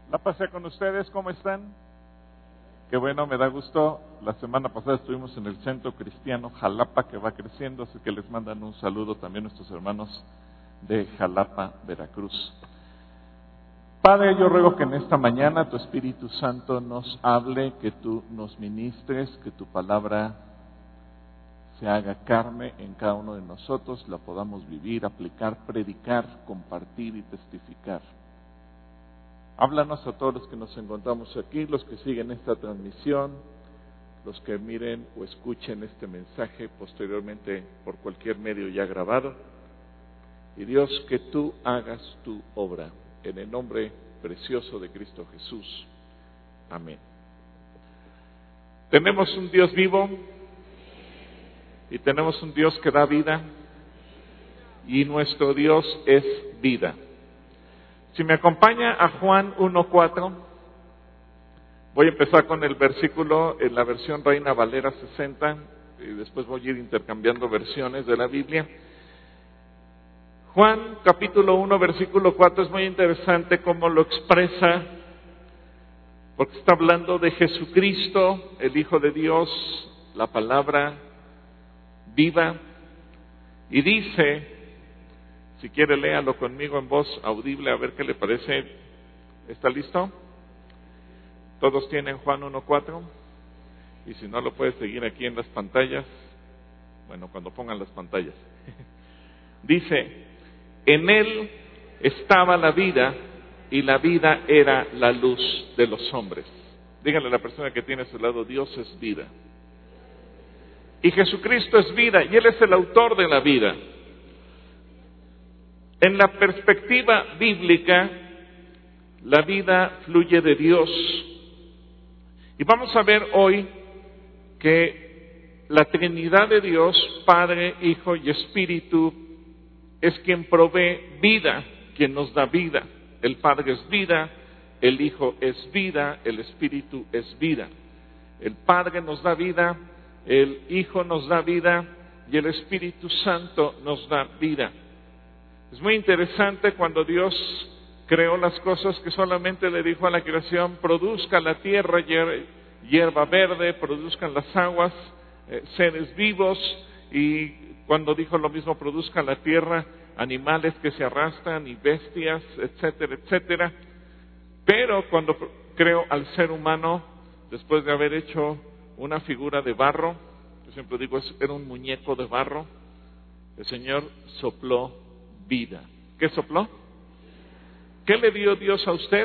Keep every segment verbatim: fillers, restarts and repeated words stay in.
La paz sea con ustedes, ¿cómo están? Qué bueno, me da gusto. La semana pasada estuvimos en el Centro Cristiano Jalapa, que va creciendo, así que les mandan un saludo también nuestros hermanos de Jalapa, Veracruz. Padre, yo ruego que en esta mañana tu Espíritu Santo nos hable, que tú nos ministres, que tu palabra se haga carne en cada uno de nosotros, la podamos vivir, aplicar, predicar, compartir y testificar. Háblanos a todos los que nos encontramos aquí, los que siguen esta transmisión, los que miren o escuchen este mensaje posteriormente por cualquier medio ya grabado. Y Dios, que tú hagas tu obra, en el nombre precioso de Cristo Jesús. Amén. Tenemos un Dios vivo y tenemos un Dios que da vida, y nuestro Dios es vida. Si me acompaña a Juan uno cuatro, voy a empezar con el versículo en la versión Reina Valera sesenta, y después voy a ir intercambiando versiones de la Biblia. Juan capítulo uno versículo cuatro es muy interesante cómo lo expresa, porque está hablando de Jesucristo, el Hijo de Dios, la palabra viva, y dice, si quiere léalo conmigo en voz audible a ver qué le parece. ¿Está listo? ¿Todos tienen Juan uno cuatro? Y si no, lo puedes seguir aquí en las pantallas. Bueno, cuando pongan las pantallas. Dice, en él estaba la vida, y la vida era la luz de los hombres. Díganle a la persona que tiene a su lado, Dios es vida. Y Jesucristo es vida, y Él es el autor de la vida. En la perspectiva bíblica, la vida fluye de Dios. Y vamos a ver hoy que la Trinidad de Dios, Padre, Hijo y Espíritu, es quien provee vida, quien nos da vida. El Padre es vida, el Hijo es vida, el Espíritu es vida. El Padre nos da vida, el Hijo nos da vida y el Espíritu Santo nos da vida. Es muy interesante cuando Dios creó las cosas que solamente le dijo a la creación, produzca la tierra hierba verde, produzcan las aguas, eh, seres vivos, y cuando dijo lo mismo, produzca la tierra animales que se arrastran y bestias, etcétera, etcétera. Pero cuando creó al ser humano, después de haber hecho una figura de barro, yo siempre digo, era un muñeco de barro, el Señor sopló vida. ¿Qué sopló? ¿Qué le dio Dios a usted?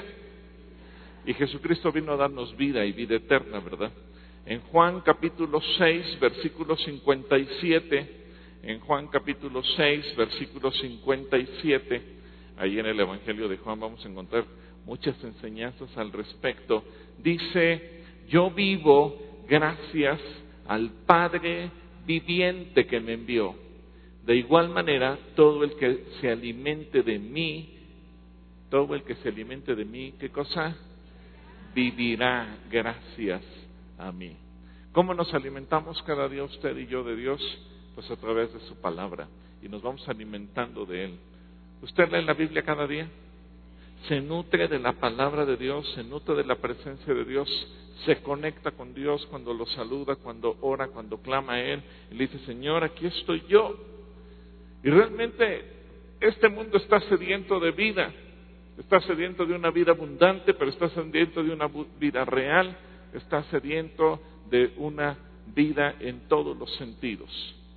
Y Jesucristo vino a darnos vida y vida eterna, ¿verdad? En Juan capítulo seis, versículo cincuenta y siete, en Juan capítulo seis, versículo cincuenta y siete, ahí en el Evangelio de Juan vamos a encontrar muchas enseñanzas al respecto. Dice, yo vivo gracias al Padre viviente que me envió. De igual manera, todo el que se alimente de mí, todo el que se alimente de mí, ¿qué cosa? Vivirá gracias a mí. ¿Cómo nos alimentamos cada día usted y yo de Dios? Pues a través de su palabra, y nos vamos alimentando de Él. ¿Usted lee la Biblia cada día? Se nutre de la palabra de Dios, se nutre de la presencia de Dios, se conecta con Dios cuando lo saluda, cuando ora, cuando clama a Él, y le dice, Señor, aquí estoy yo. Y realmente este mundo está sediento de vida, está sediento de una vida abundante, pero está sediento de una vida real, está sediento de una vida en todos los sentidos.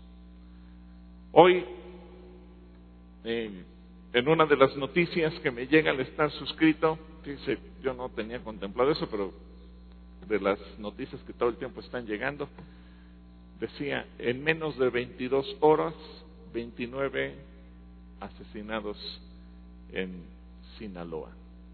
Hoy, eh, en una de las noticias que me llega al estar suscrito, fíjese, yo no tenía contemplado eso, pero de las noticias que todo el tiempo están llegando, decía, en menos de veintidós horas, veintinueve asesinados en Sinaloa.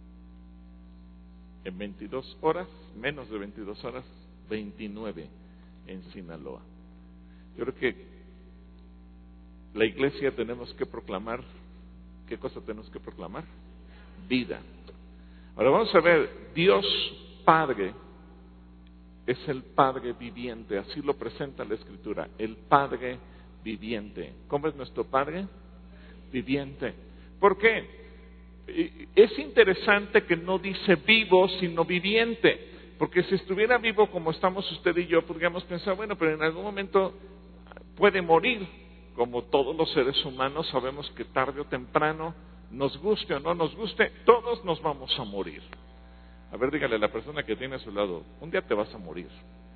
En veintidós horas, menos de veintidós horas, veintinueve en Sinaloa. Yo creo que la iglesia tenemos que proclamar, ¿qué cosa tenemos que proclamar? Vida. Ahora vamos a ver, Dios Padre es el Padre viviente, así lo presenta la Escritura, el Padre viviente. ¿Cómo es nuestro Padre? Viviente. ¿Por qué? Es interesante que no dice vivo, sino viviente, porque si estuviera vivo como estamos usted y yo, podríamos pensar, bueno, pero en algún momento puede morir, como todos los seres humanos sabemos que tarde o temprano, nos guste o no nos guste, todos nos vamos a morir. A ver, dígale a la persona que tiene a su lado, un día te vas a morir.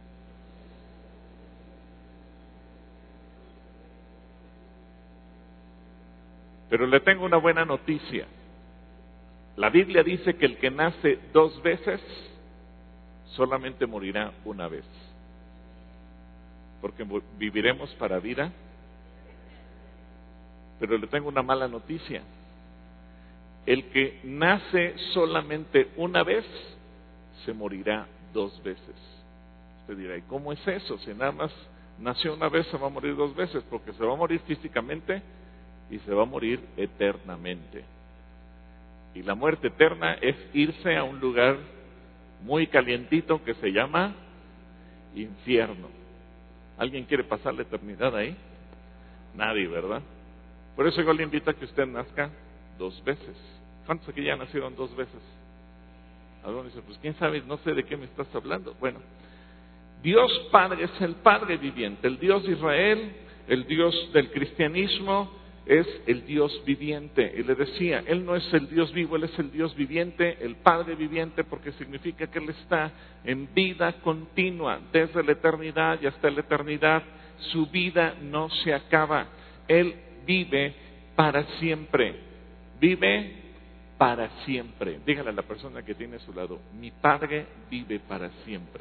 Pero le tengo una buena noticia. La Biblia dice que el que nace dos veces, solamente morirá una vez. Porque viviremos para vida. Pero le tengo una mala noticia. El que nace solamente una vez, se morirá dos veces. Usted dirá, ¿y cómo es eso? Si nada más nació una vez, se va a morir dos veces, porque se va a morir físicamente y se va a morir eternamente. Y la muerte eterna es irse a un lugar muy calientito que se llama infierno. ¿Alguien quiere pasar la eternidad ahí? Nadie, ¿verdad? Por eso yo le invito a que usted nazca dos veces. ¿Cuántos aquí ya nacieron dos veces? Algunos dicen, pues quién sabe, no sé de qué me estás hablando. Bueno, Dios Padre es el Padre viviente, el Dios de Israel, el Dios del cristianismo, es el Dios viviente. Y le decía, Él no es el Dios vivo, Él es el Dios viviente, el Padre viviente, porque significa que Él está en vida continua, desde la eternidad y hasta la eternidad. Su vida no se acaba. Él vive para siempre. Vive para siempre. Dígale a la persona que tiene a su lado, mi Padre vive para siempre.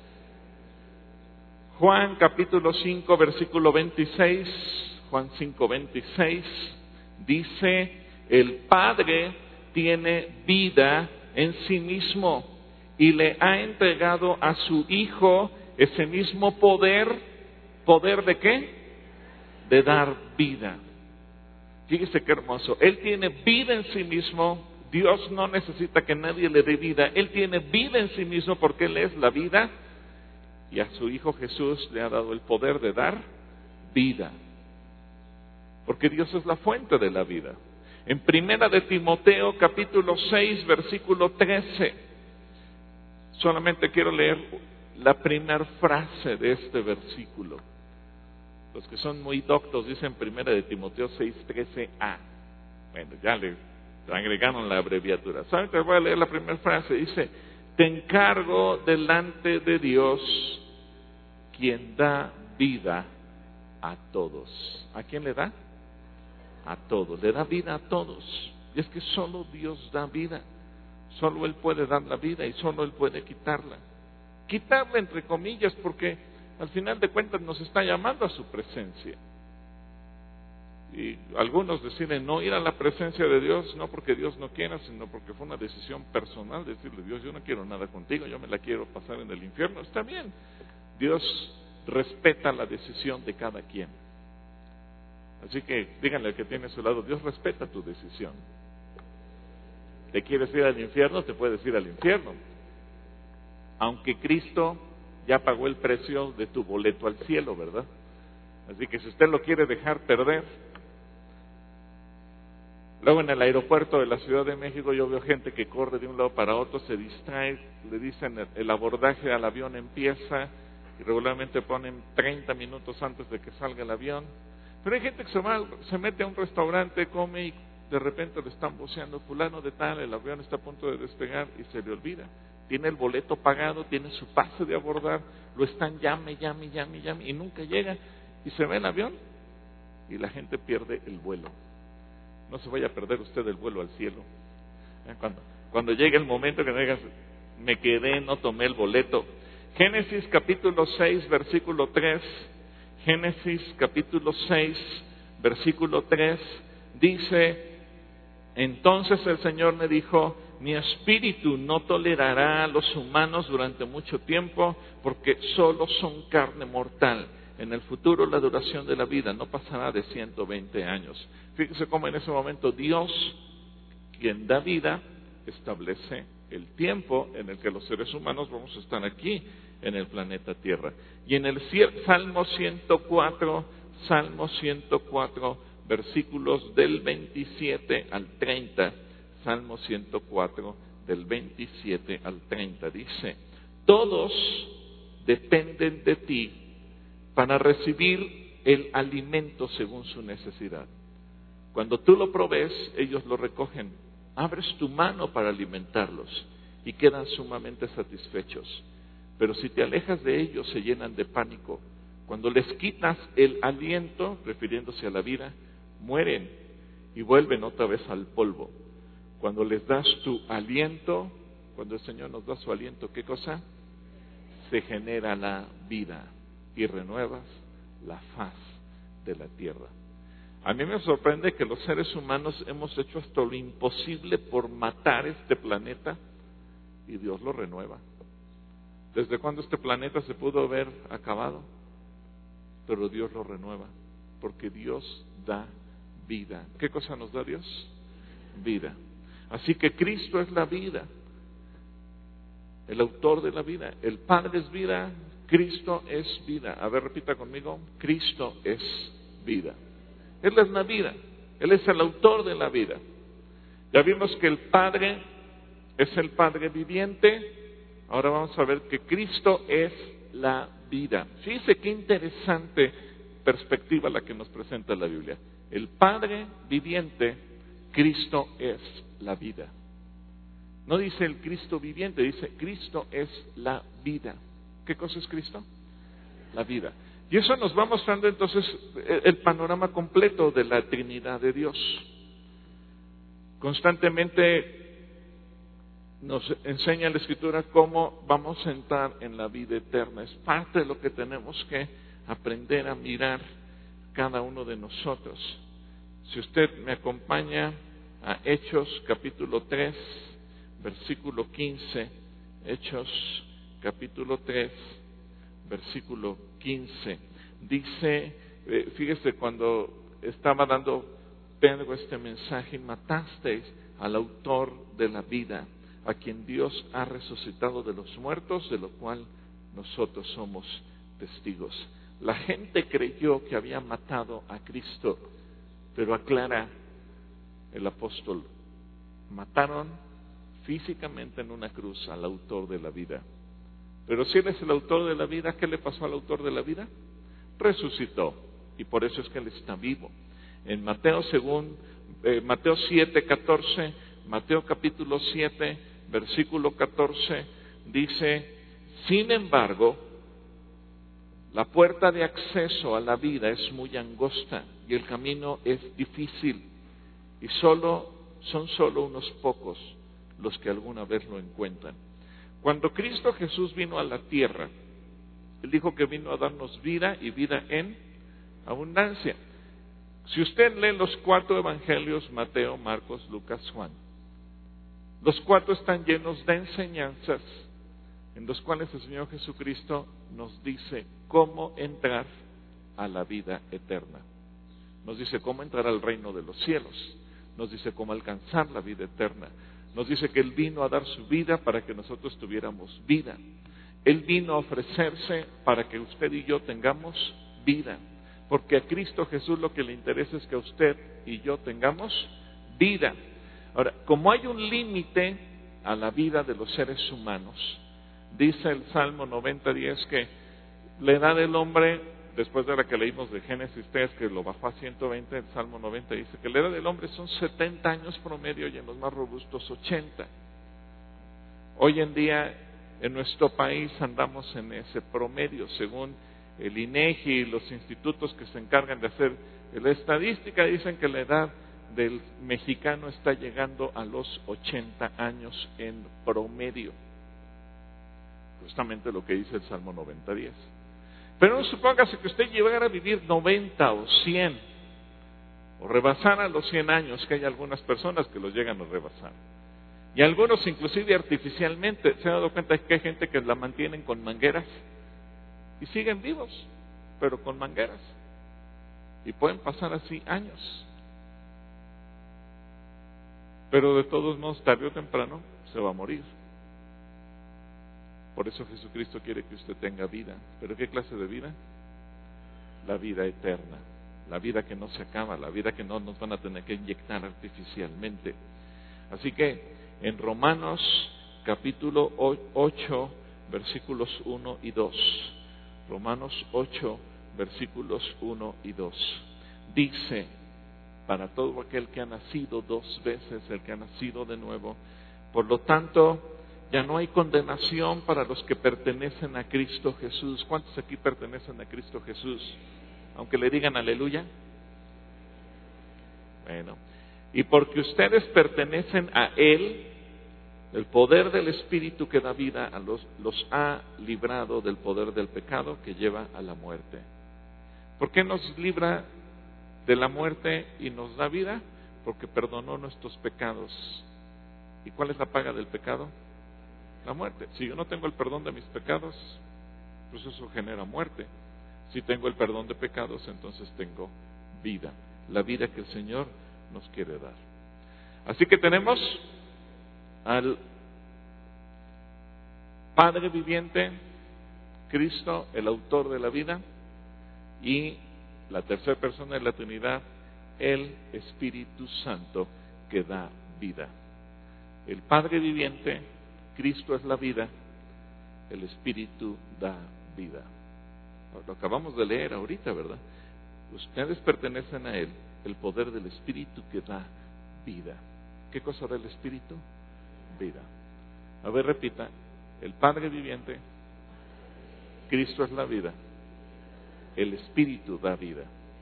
Juan capítulo cinco, versículo veintiséis, Juan cinco, veintiséis, dice, el Padre tiene vida en sí mismo y le ha entregado a su Hijo ese mismo poder. ¿Poder de qué? De dar vida. Fíjese qué hermoso. Él tiene vida en sí mismo. Dios no necesita que nadie le dé vida. Él tiene vida en sí mismo porque Él es la vida. Y a su Hijo Jesús le ha dado el poder de dar vida. Porque Dios es la fuente de la vida. En Primera de Timoteo, capítulo seis, versículo trece. Solamente quiero leer la primera frase de este versículo. Los que son muy doctos dicen Primera de Timoteo seis, trece a. Bueno, ya le agregaron la abreviatura. ¿Saben que voy a leer la primera frase? Dice, te encargo delante de Dios, quien da vida a todos. ¿A quién le da? A todos. Le da vida a todos. Y es que solo Dios da vida. Solo Él puede dar la vida y solo Él puede quitarla. Quitarla entre comillas porque al final de cuentas nos está llamando a su presencia. Y algunos deciden no ir a la presencia de Dios, no porque Dios no quiera, sino porque fue una decisión personal, decirle, Dios, yo no quiero nada contigo, yo me la quiero pasar en el infierno. Está bien, Dios respeta la decisión de cada quien. Así que díganle al que tiene a su lado, Dios respeta tu decisión. ¿Te quieres ir al infierno? Te puedes ir al infierno. Aunque Cristo ya pagó el precio de tu boleto al cielo, ¿verdad? Así que si usted lo quiere dejar perder. Luego en el aeropuerto de la Ciudad de México yo veo gente que corre de un lado para otro, se distrae, le dicen el, el abordaje al avión empieza y regularmente ponen treinta minutos antes de que salga el avión. Pero hay gente que se, va, se mete a un restaurante, come y de repente le están voceando, fulano de tal, el avión está a punto de despegar y se le olvida. Tiene el boleto pagado, tiene su pase de abordar, lo están llame, llame, llame, llame y nunca llega. Y se ve el avión y la gente pierde el vuelo. No se vaya a perder usted el vuelo al cielo. Cuando, cuando llegue el momento que me digas, me quedé, no tomé el boleto. Génesis capítulo seis, versículo tres. Génesis capítulo seis, versículo tres. Dice, entonces el Señor me dijo, mi espíritu no tolerará a los humanos durante mucho tiempo, porque solo son carne mortal. En el futuro la duración de la vida no pasará de ciento veinte años. Fíjese cómo en ese momento Dios, quien da vida, establece el tiempo en el que los seres humanos vamos a estar aquí en el planeta Tierra. Y en el Salmo ciento cuatro, Salmo ciento cuatro, versículos del veintisiete al treinta, Salmo ciento cuatro, del veintisiete al treinta. Dice: todos dependen de ti para recibir el alimento según su necesidad. Cuando tú lo provees, ellos lo recogen. Abres tu mano para alimentarlos y quedan sumamente satisfechos. Pero si te alejas de ellos, se llenan de pánico. Cuando les quitas el aliento, refiriéndose a la vida, mueren y vuelven otra vez al polvo. Cuando les das tu aliento, cuando el Señor nos da su aliento, ¿qué cosa? Se genera la vida y renuevas la faz de la tierra. A mí me sorprende que los seres humanos hemos hecho hasta lo imposible por matar este planeta y Dios lo renueva. ¿Desde cuándo este planeta se pudo haber acabado? Pero Dios lo renueva, porque Dios da vida. ¿Qué cosa nos da Dios? Vida. Así que Cristo es la vida, el autor de la vida. El Padre es vida, Cristo es vida. A ver, repita conmigo: Cristo es vida. Él es la vida, Él es el autor de la vida. Ya vimos que el Padre es el Padre viviente. Ahora vamos a ver que Cristo es la vida. Fíjese qué interesante perspectiva la que nos presenta la Biblia. El Padre viviente, Cristo es la vida. No dice el Cristo viviente, dice Cristo es la vida. ¿Qué cosa es Cristo? La vida. Y eso nos va mostrando entonces el panorama completo de la Trinidad de Dios. Constantemente nos enseña la Escritura cómo vamos a entrar en la vida eterna. Es parte de lo que tenemos que aprender a mirar cada uno de nosotros. Si usted me acompaña a Hechos capítulo tres, versículo quince, Hechos capítulo tres, versículo quince, dice, eh, fíjese, cuando estaba dando Pedro este mensaje: matasteis al autor de la vida, a quien Dios ha resucitado de los muertos, de lo cual nosotros somos testigos. La gente creyó que había matado a Cristo, pero aclara el apóstol: mataron físicamente en una cruz al autor de la vida. Pero si Él es el autor de la vida, ¿qué le pasó al autor de la vida? Resucitó, y por eso es que Él está vivo. En Mateo, según eh, Mateo siete, catorce, Mateo capítulo siete, versículo catorce, dice: sin embargo, la puerta de acceso a la vida es muy angosta y el camino es difícil, y solo son solo unos pocos los que alguna vez lo encuentran. Cuando Cristo Jesús vino a la tierra, Él dijo que vino a darnos vida y vida en abundancia. Si usted lee los cuatro evangelios, Mateo, Marcos, Lucas, Juan, los cuatro están llenos de enseñanzas en los cuales el Señor Jesucristo nos dice cómo entrar a la vida eterna. Nos dice cómo entrar al reino de los cielos. Nos dice cómo alcanzar la vida eterna. Nos dice que Él vino a dar su vida para que nosotros tuviéramos vida. Él vino a ofrecerse para que usted y yo tengamos vida. Porque a Cristo Jesús lo que le interesa es que usted y yo tengamos vida. Ahora, como hay un límite a la vida de los seres humanos, dice el Salmo noventa, diez que la edad del hombre, después de la que leímos de Génesis tres, que lo bajó a ciento veinte, el Salmo noventa dice que la edad del hombre son setenta años promedio y en los más robustos ochenta. Hoy en día en nuestro país andamos en ese promedio, según el INEGI y los institutos que se encargan de hacer la estadística, dicen que la edad del mexicano está llegando a los ochenta años en promedio. Justamente lo que dice el Salmo noventa, diez. Pero no supóngase que usted llegara a vivir noventa o cien, o rebasara los cien años, que hay algunas personas que los llegan a rebasar. Y algunos inclusive artificialmente. ¿Se han dado cuenta que hay gente que la mantienen con mangueras? Y siguen vivos, pero con mangueras. Y pueden pasar así años. Pero de todos modos, tarde o temprano, se va a morir. Por eso Jesucristo quiere que usted tenga vida. ¿Pero qué clase de vida? La vida eterna. La vida que no se acaba, la vida que no nos van a tener que inyectar artificialmente. Así que en Romanos capítulo ocho, versículos uno y dos, Romanos ocho, versículos uno y dos, dice: para todo aquel que ha nacido dos veces, el que ha nacido de nuevo, por lo tanto, ya no hay condenación para los que pertenecen a Cristo Jesús. ¿Cuántos aquí pertenecen a Cristo Jesús? Aunque le digan aleluya. Bueno, y porque ustedes pertenecen a Él, el poder del Espíritu que da vida a los, los ha librado del poder del pecado que lleva a la muerte. ¿Por qué nos libra de la muerte y nos da vida? Porque perdonó nuestros pecados. ¿Y cuál es la paga del pecado? La muerte. Si yo no tengo el perdón de mis pecados, pues eso genera muerte. Si tengo el perdón de pecados, entonces tengo vida, la vida que el Señor nos quiere dar. Así que tenemos al Padre viviente, Cristo, el autor de la vida, y la tercera persona de la Trinidad, el Espíritu Santo que da vida. El Padre viviente, Cristo es la vida, el Espíritu da vida. Lo acabamos de leer ahorita, ¿verdad? Ustedes pertenecen a Él, el poder del Espíritu que da vida. ¿Qué cosa da el Espíritu? Vida. A ver, repita: el Padre viviente, Cristo es la vida, el Espíritu da vida.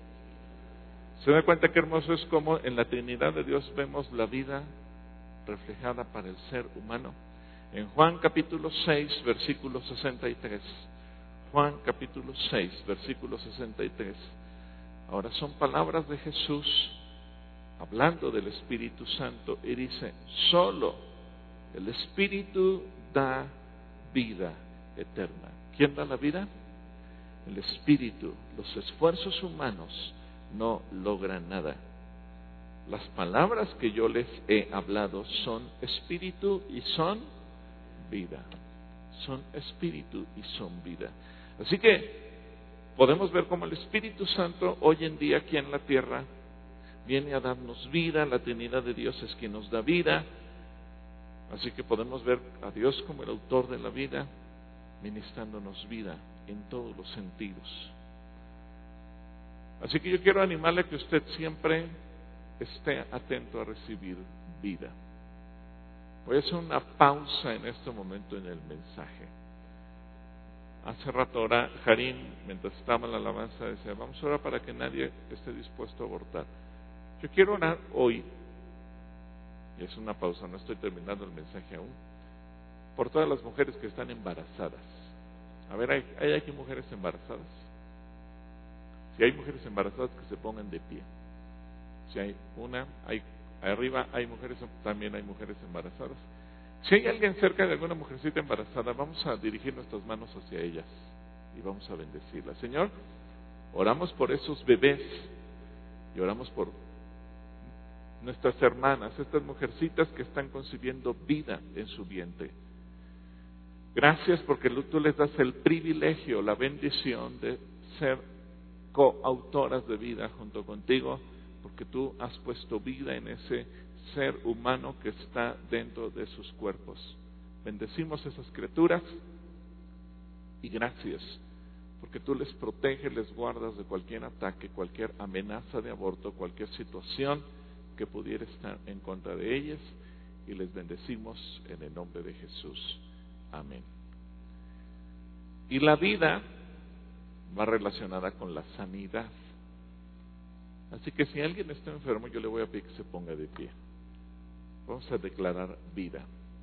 ¿Se da cuenta qué hermoso es como en la Trinidad de Dios vemos la vida reflejada para el ser humano? En Juan capítulo seis, versículo sesenta y tres. Juan capítulo seis, versículo sesenta y tres. Ahora son palabras de Jesús hablando del Espíritu Santo y dice: solo el Espíritu da vida eterna. ¿Quién da la vida? El Espíritu. Los esfuerzos humanos no logran nada. Las palabras que yo les he hablado son espíritu y son vida. Son espíritu y son vida. Así que podemos ver cómo el Espíritu Santo hoy en día aquí en la tierra viene a darnos vida. La Trinidad de Dios es quien nos da vida. Así que podemos ver a Dios como el autor de la vida, ministrándonos vida en todos los sentidos. Así que yo quiero animarle a que usted siempre esté atento a recibir vida. Voy a hacer una pausa en este momento en el mensaje. Hace rato ahora Jarín, mientras estaba en la alabanza, decía: vamos a orar para que nadie esté dispuesto a abortar. Yo quiero orar hoy, y es una pausa, no estoy terminando el mensaje aún, por todas las mujeres que están embarazadas. A ver, ¿hay, ¿hay aquí mujeres embarazadas? Si hay mujeres embarazadas, que se pongan de pie. Si hay una, hay arriba hay mujeres, también hay mujeres embarazadas. Si hay alguien cerca de alguna mujercita embarazada, vamos a dirigir nuestras manos hacia ellas y vamos a bendecirla. Señor, oramos por esos bebés y oramos por nuestras hermanas, estas mujercitas que están concibiendo vida en su vientre. Gracias porque tú les das el privilegio, la bendición de ser coautoras de vida junto contigo, porque tú has puesto vida en ese ser humano que está dentro de sus cuerpos. Bendecimos esas criaturas y gracias porque tú les proteges, les guardas de cualquier ataque, cualquier amenaza de aborto, cualquier situación que pudiera estar en contra de ellas, y les bendecimos en el nombre de Jesús. Amén. Y la vida va relacionada con la sanidad. Así que si alguien está enfermo, yo le voy a pedir que se ponga de pie. Vamos a declarar vida.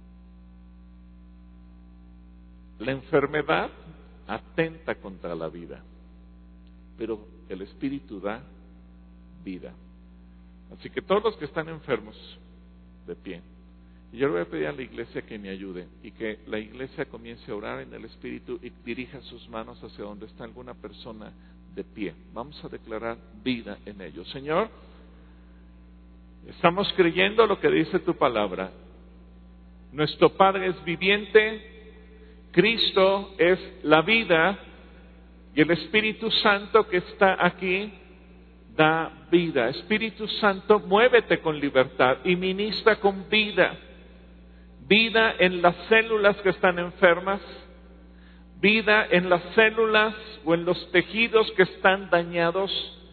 La enfermedad atenta contra la vida, pero el Espíritu da vida. Así que todos los que están enfermos, de pie. Y yo le voy a pedir a la iglesia que me ayude y que la iglesia comience a orar en el Espíritu y dirija sus manos hacia donde está alguna persona de pie. Vamos a declarar vida en ellos. Señor, estamos creyendo lo que dice tu palabra. Nuestro Padre es viviente, Cristo es la vida y el Espíritu Santo que está aquí da vida. Espíritu Santo, muévete con libertad y ministra con vida. Vida en las células que están enfermas, vida en las células o en los tejidos que están dañados.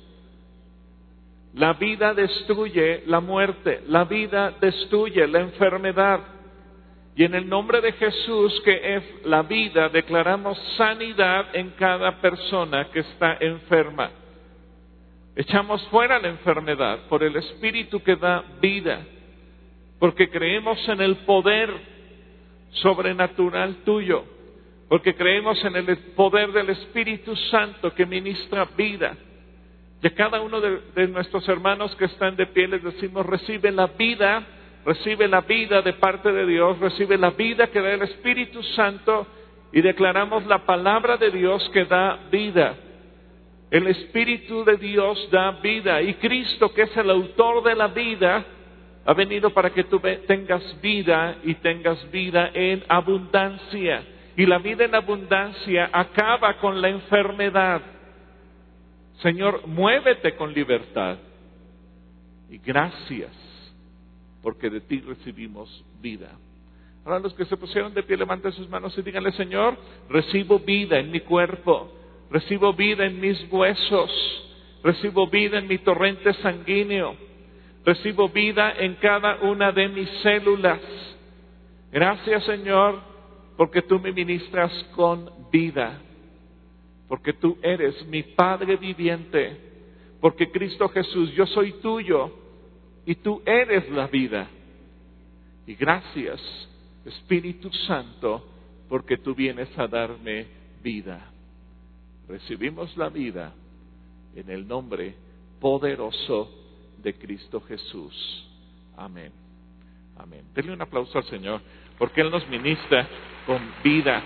La vida destruye la muerte, la vida destruye la enfermedad. Y en el nombre de Jesús, que es la vida, declaramos sanidad en cada persona que está enferma. Echamos fuera la enfermedad por el Espíritu que da vida, porque creemos en el poder sobrenatural tuyo, porque creemos en el poder del Espíritu Santo que ministra vida. Y a cada uno de, de nuestros hermanos que están de pie les decimos: recibe la vida, recibe la vida de parte de Dios, recibe la vida que da el Espíritu Santo, y declaramos la palabra de Dios que da vida. El Espíritu de Dios da vida, y Cristo, que es el autor de la vida, ha venido para que tú tengas vida y tengas vida en abundancia. Y la vida en abundancia acaba con la enfermedad. Señor, muévete con libertad. Y gracias, porque de ti recibimos vida. Ahora los que se pusieron de pie, levanten sus manos y díganle: Señor, recibo vida en mi cuerpo, recibo vida en mis huesos, recibo vida en mi torrente sanguíneo, recibo vida en cada una de mis células. Gracias, Señor, porque tú me ministras con vida, porque tú eres mi Padre viviente, porque Cristo Jesús, yo soy tuyo y tú eres la vida. Y gracias, Espíritu Santo, porque tú vienes a darme vida. Recibimos la vida en el nombre poderoso de Cristo Jesús. Amén. Amén. Denle un aplauso al Señor, porque Él nos ministra con vida.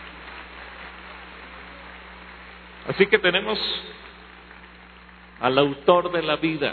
Así que tenemos al autor de la vida.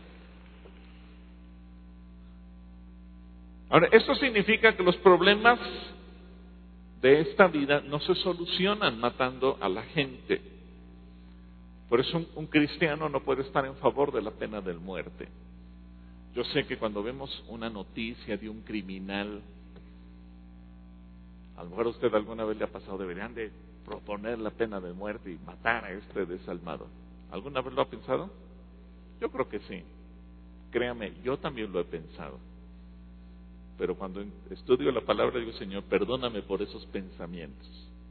Ahora, esto significa que los problemas de esta vida no se solucionan matando a la gente. Por eso un, un cristiano no puede estar en favor de la pena de muerte. Yo sé que cuando vemos una noticia de un criminal, a lo mejor a usted alguna vez le ha pasado, deberían de proponer la pena de muerte y matar a este desalmado. ¿Alguna vez lo ha pensado? Yo creo que sí. Créame, yo también lo he pensado. Pero cuando estudio la palabra digo: Señor, perdóname por esos pensamientos.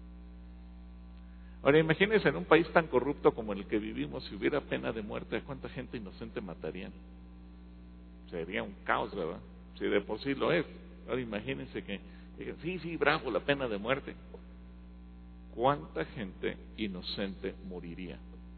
Ahora imagínense, en un país tan corrupto como el que vivimos, si hubiera pena de muerte, ¿a cuánta gente inocente matarían? Sería un caos, ¿verdad? Si de por sí lo es. Ahora imagínense que digan: sí, sí, bravo, la pena de muerte. ¿Cuánta gente inocente moriría?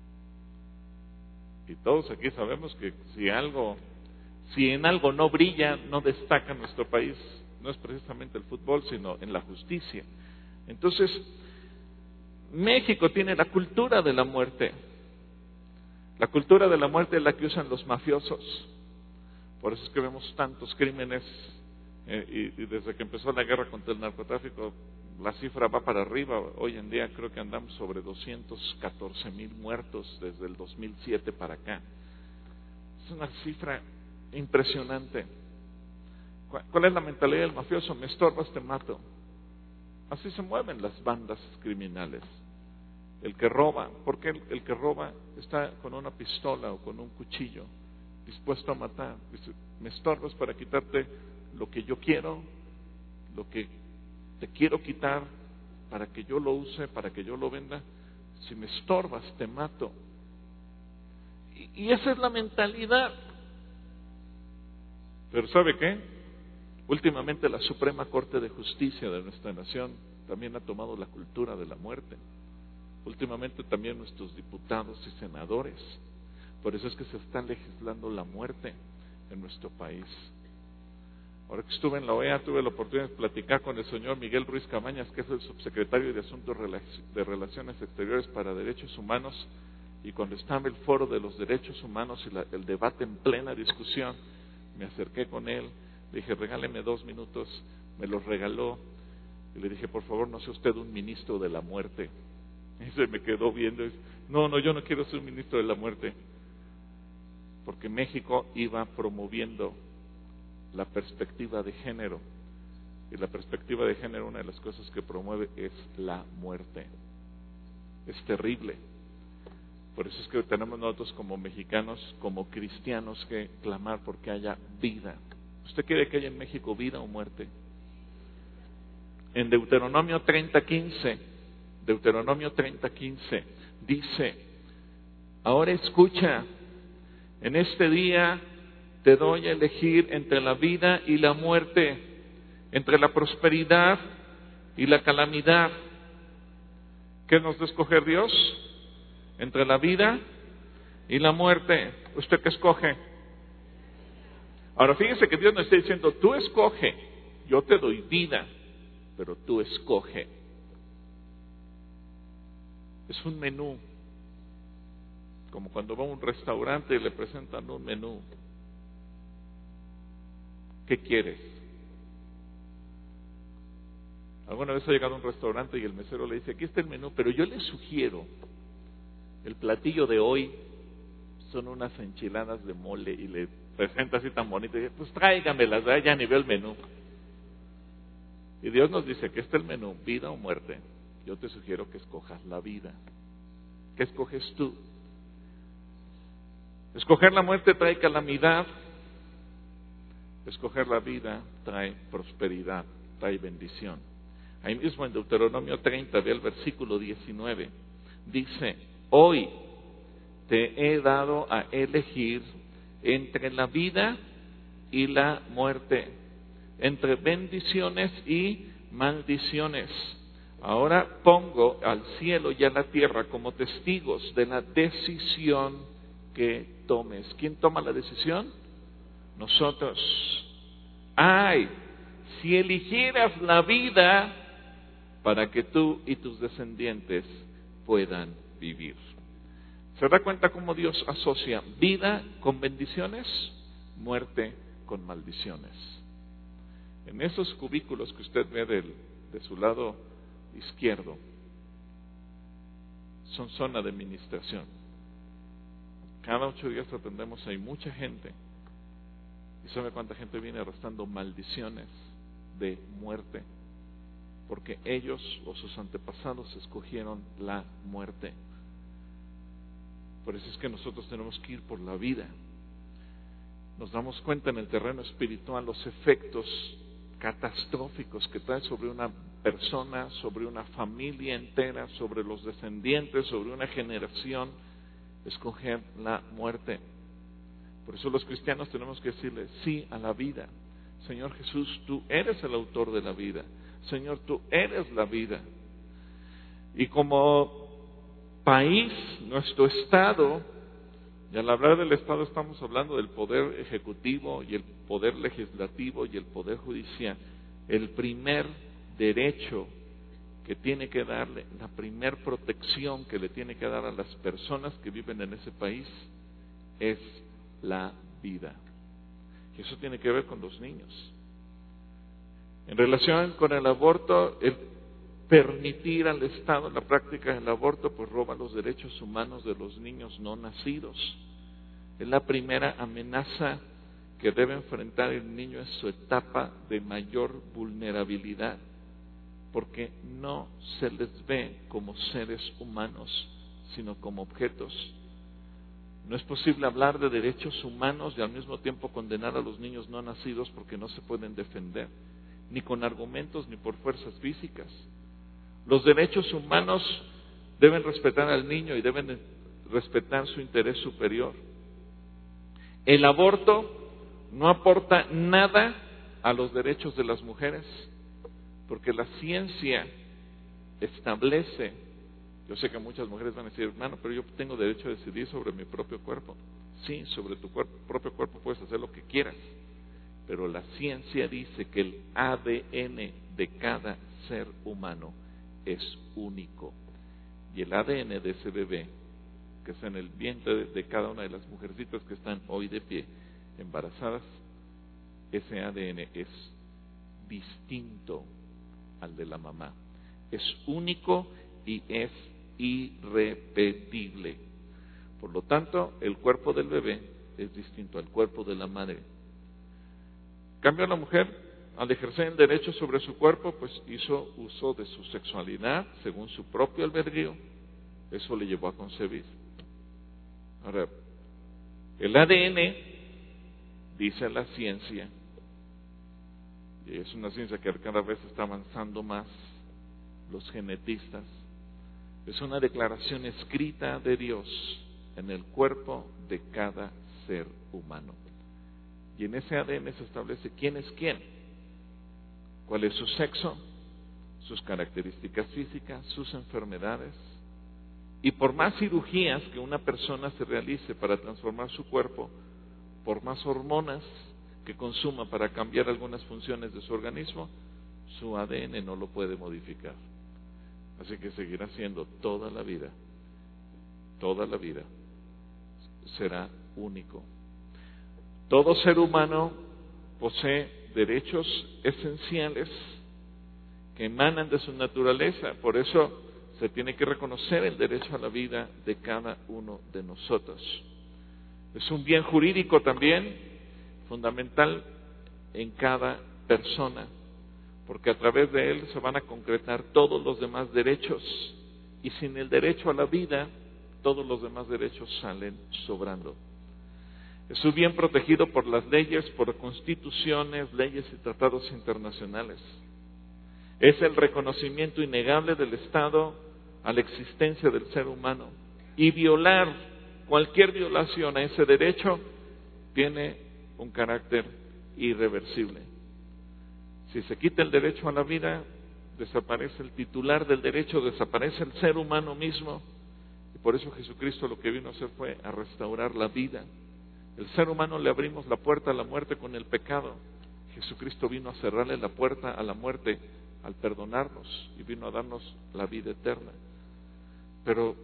Y todos aquí sabemos que si algo, si en algo no brilla, no destaca nuestro país, no es precisamente el fútbol, sino en la justicia. Entonces, México tiene la cultura de la muerte. La cultura de la muerte es la que usan los mafiosos. Por eso es que vemos tantos crímenes, eh, y, y desde que empezó la guerra contra el narcotráfico, la cifra va para arriba. Hoy en día creo que andamos sobre doscientos catorce mil muertos desde el dos mil siete para acá. Es una cifra impresionante. ¿Cuál es la mentalidad del mafioso? Me estorbas, te mato. Así se mueven las bandas criminales. El que roba, porque el, el que roba está con una pistola o con un cuchillo, dispuesto a matar. Dice: me estorbas para quitarte lo que yo quiero, lo que te quiero quitar, para que yo lo use, para que yo lo venda. Si me estorbas, te mato. Y, y esa es la mentalidad. Pero ¿sabe qué? Últimamente la Suprema Corte de Justicia de nuestra nación también ha tomado la cultura de la muerte. Últimamente también nuestros diputados y senadores. Por eso es que se está legislando la muerte en nuestro país. Ahora que estuve en la O E A, tuve la oportunidad de platicar con el señor Miguel Ruiz Cabañas, que es el subsecretario de Asuntos de Relaciones Exteriores para Derechos Humanos, y cuando estaba en el foro de los derechos humanos y la, el debate en plena discusión, me acerqué con él, le dije: regáleme dos minutos, me los regaló, y le dije: por favor, no sea usted un ministro de la muerte. Y se me quedó viendo y dice: no, no, yo no quiero ser un ministro de la muerte. porque México iba promoviendo la perspectiva de género. Y la perspectiva de género, una de las cosas que promueve es la muerte. Es terrible. Por eso es que tenemos nosotros como mexicanos, como cristianos, que clamar porque haya vida. ¿Usted quiere que haya en México vida o muerte? En Deuteronomio treinta quince, Deuteronomio treinta quince, dice: ahora escucha, en este día te doy a elegir entre la vida y la muerte, entre la prosperidad y la calamidad. ¿Qué nos da a escoger Dios? Entre la vida y la muerte. ¿Usted qué escoge? Ahora fíjese que Dios nos está diciendo, tú escoge, yo te doy vida, pero tú escoge. Es un menú, como cuando va a un restaurante y le presentan un menú. ¿Qué quieres? Alguna vez ha llegado a un restaurante y el mesero le dice, aquí está el menú, pero yo le sugiero, el platillo de hoy son unas enchiladas de mole, y le presenta así tan bonito, y dice, pues tráigamelas, ¿verdad? Ya ni veo el menú. Y Dios nos dice, aquí está el menú, vida o muerte. Yo te sugiero que escojas la vida. ¿Qué escoges tú? Escoger la muerte trae calamidad, escoger la vida trae prosperidad, trae bendición. Ahí mismo en Deuteronomio treinta, ve el versículo diecinueve, dice, hoy te he dado a elegir entre la vida y la muerte, entre bendiciones y maldiciones. Ahora pongo al cielo y a la tierra como testigos de la decisión que tomes. ¿Quién toma la decisión? Nosotros. Ay, si eligieras la vida para que tú y tus descendientes puedan vivir. ¿Se da cuenta cómo Dios asocia vida con bendiciones, muerte con maldiciones? En esos cubículos que usted ve del, de su lado izquierdo, son zona de administración. Cada ocho días atendemos, hay mucha gente. ¿Y sabe cuánta gente viene arrastrando maldiciones de muerte? Porque ellos o sus antepasados escogieron la muerte. Por eso es que nosotros tenemos que ir por la vida. Nos damos cuenta en el terreno espiritual los efectos catastróficos que trae sobre una persona, sobre una familia entera, sobre los descendientes, sobre una generación, escoger la muerte. Por eso los cristianos tenemos que decirle sí a la vida. Señor Jesús, tú eres el autor de la vida. Señor, tú eres la vida. Y como país, nuestro Estado, y al hablar del Estado estamos hablando del poder ejecutivo y el poder legislativo y el poder judicial, el primer derecho que tiene que darle, la primer protección que le tiene que dar a las personas que viven en ese país es la vida. Y eso tiene que ver con los niños. En relación con el aborto, el permitir al Estado la práctica del aborto, pues roba los derechos humanos de los niños no nacidos. Es la primera amenaza que debe enfrentar el niño en su etapa de mayor vulnerabilidad, porque no se les ve como seres humanos, sino como objetos. No es posible hablar de derechos humanos y al mismo tiempo condenar a los niños no nacidos porque no se pueden defender, ni con argumentos ni por fuerzas físicas. Los derechos humanos deben respetar al niño y deben respetar su interés superior. El aborto no aporta nada a los derechos de las mujeres, porque la ciencia establece, yo sé que muchas mujeres van a decir, hermano, pero yo tengo derecho a decidir sobre mi propio cuerpo. Sí, sobre tu cuerpo, propio cuerpo puedes hacer lo que quieras, pero la ciencia dice que el A D N de cada ser humano es único, y el A D N de ese bebé que está en el vientre de cada una de las mujercitas que están hoy de pie embarazadas, ese A D N es distinto al de la mamá, es único y es irrepetible. Por lo tanto, el cuerpo del bebé es distinto al cuerpo de la madre. En cambio, la mujer, al ejercer el derecho sobre su cuerpo, pues hizo uso de su sexualidad según su propio albedrío. Eso le llevó a concebir. Ahora, el A D N, dice la ciencia, y es una ciencia que cada vez está avanzando más, los genetistas, es una declaración escrita de Dios en el cuerpo de cada ser humano. Y en ese A D N se establece quién es quién, cuál es su sexo, sus características físicas, sus enfermedades. Y por más cirugías que una persona se realice para transformar su cuerpo, por más hormonas que consuma para cambiar algunas funciones de su organismo, su A D N no lo puede modificar. Así que seguirá siendo toda la vida, toda la vida será único. Todo ser humano posee derechos esenciales que emanan de su naturaleza. Por eso se tiene que reconocer el derecho a la vida de cada uno de nosotros. Es un bien jurídico también fundamental en cada persona, porque a través de él se van a concretar todos los demás derechos, y sin el derecho a la vida, todos los demás derechos salen sobrando. Es un bien protegido por las leyes, por constituciones, leyes y tratados internacionales. Es el reconocimiento innegable del Estado a la existencia del ser humano, y violar, cualquier violación a ese derecho, tiene un carácter irreversible. Si se quita el derecho a la vida, desaparece el titular del derecho, desaparece el ser humano mismo, y por eso Jesucristo lo que vino a hacer fue a restaurar la vida. El ser humano le abrimos la puerta a la muerte con el pecado. Jesucristo vino a cerrarle la puerta a la muerte al perdonarnos, y vino a darnos la vida eterna. Pero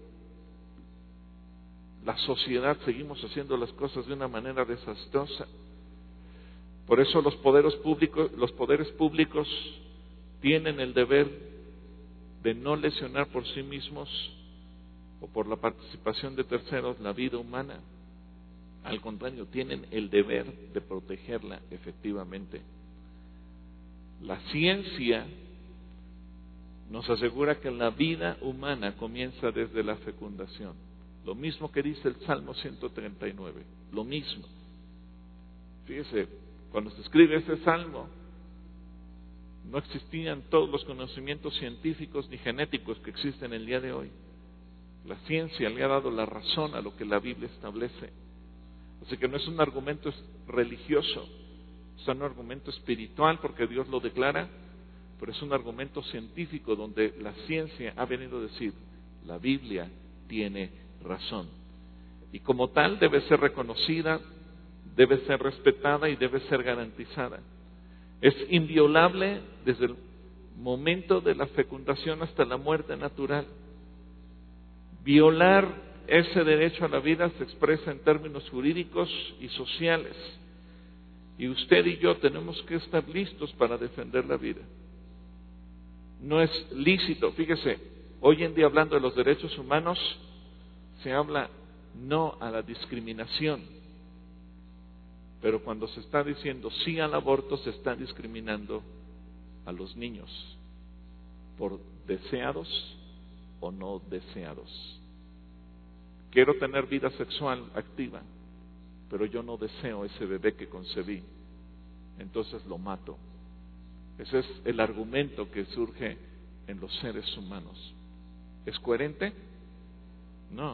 la sociedad seguimos haciendo las cosas de una manera desastrosa. Por eso los poderes públicos, los poderes públicos tienen el deber de no lesionar por sí mismos o por la participación de terceros la vida humana. Al contrario, tienen el deber de protegerla efectivamente. La ciencia nos asegura que la vida humana comienza desde la fecundación. Lo mismo que dice el Salmo ciento treinta y nueve, lo mismo. Fíjese, cuando se escribe ese salmo, no existían todos los conocimientos científicos ni genéticos que existen el día de hoy. La ciencia le ha dado la razón a lo que la Biblia establece. Así que no es un argumento religioso, es un argumento espiritual porque Dios lo declara, pero es un argumento científico donde la ciencia ha venido a decir, la Biblia tiene razón. Y como tal debe ser reconocida, debe ser respetada y debe ser garantizada. Es inviolable desde el momento de la fecundación hasta la muerte natural. Violar ese derecho a la vida se expresa en términos jurídicos y sociales. Y usted y yo tenemos que estar listos para defender la vida. No es lícito, fíjese, hoy en día hablando de los derechos humanos, se habla no a la discriminación. Pero cuando se está diciendo sí al aborto, se está discriminando a los niños por deseados o no deseados. Quiero tener vida sexual activa, pero yo no deseo ese bebé que concebí, entonces lo mato. Ese es el argumento que surge en los seres humanos. ¿Es coherente? No.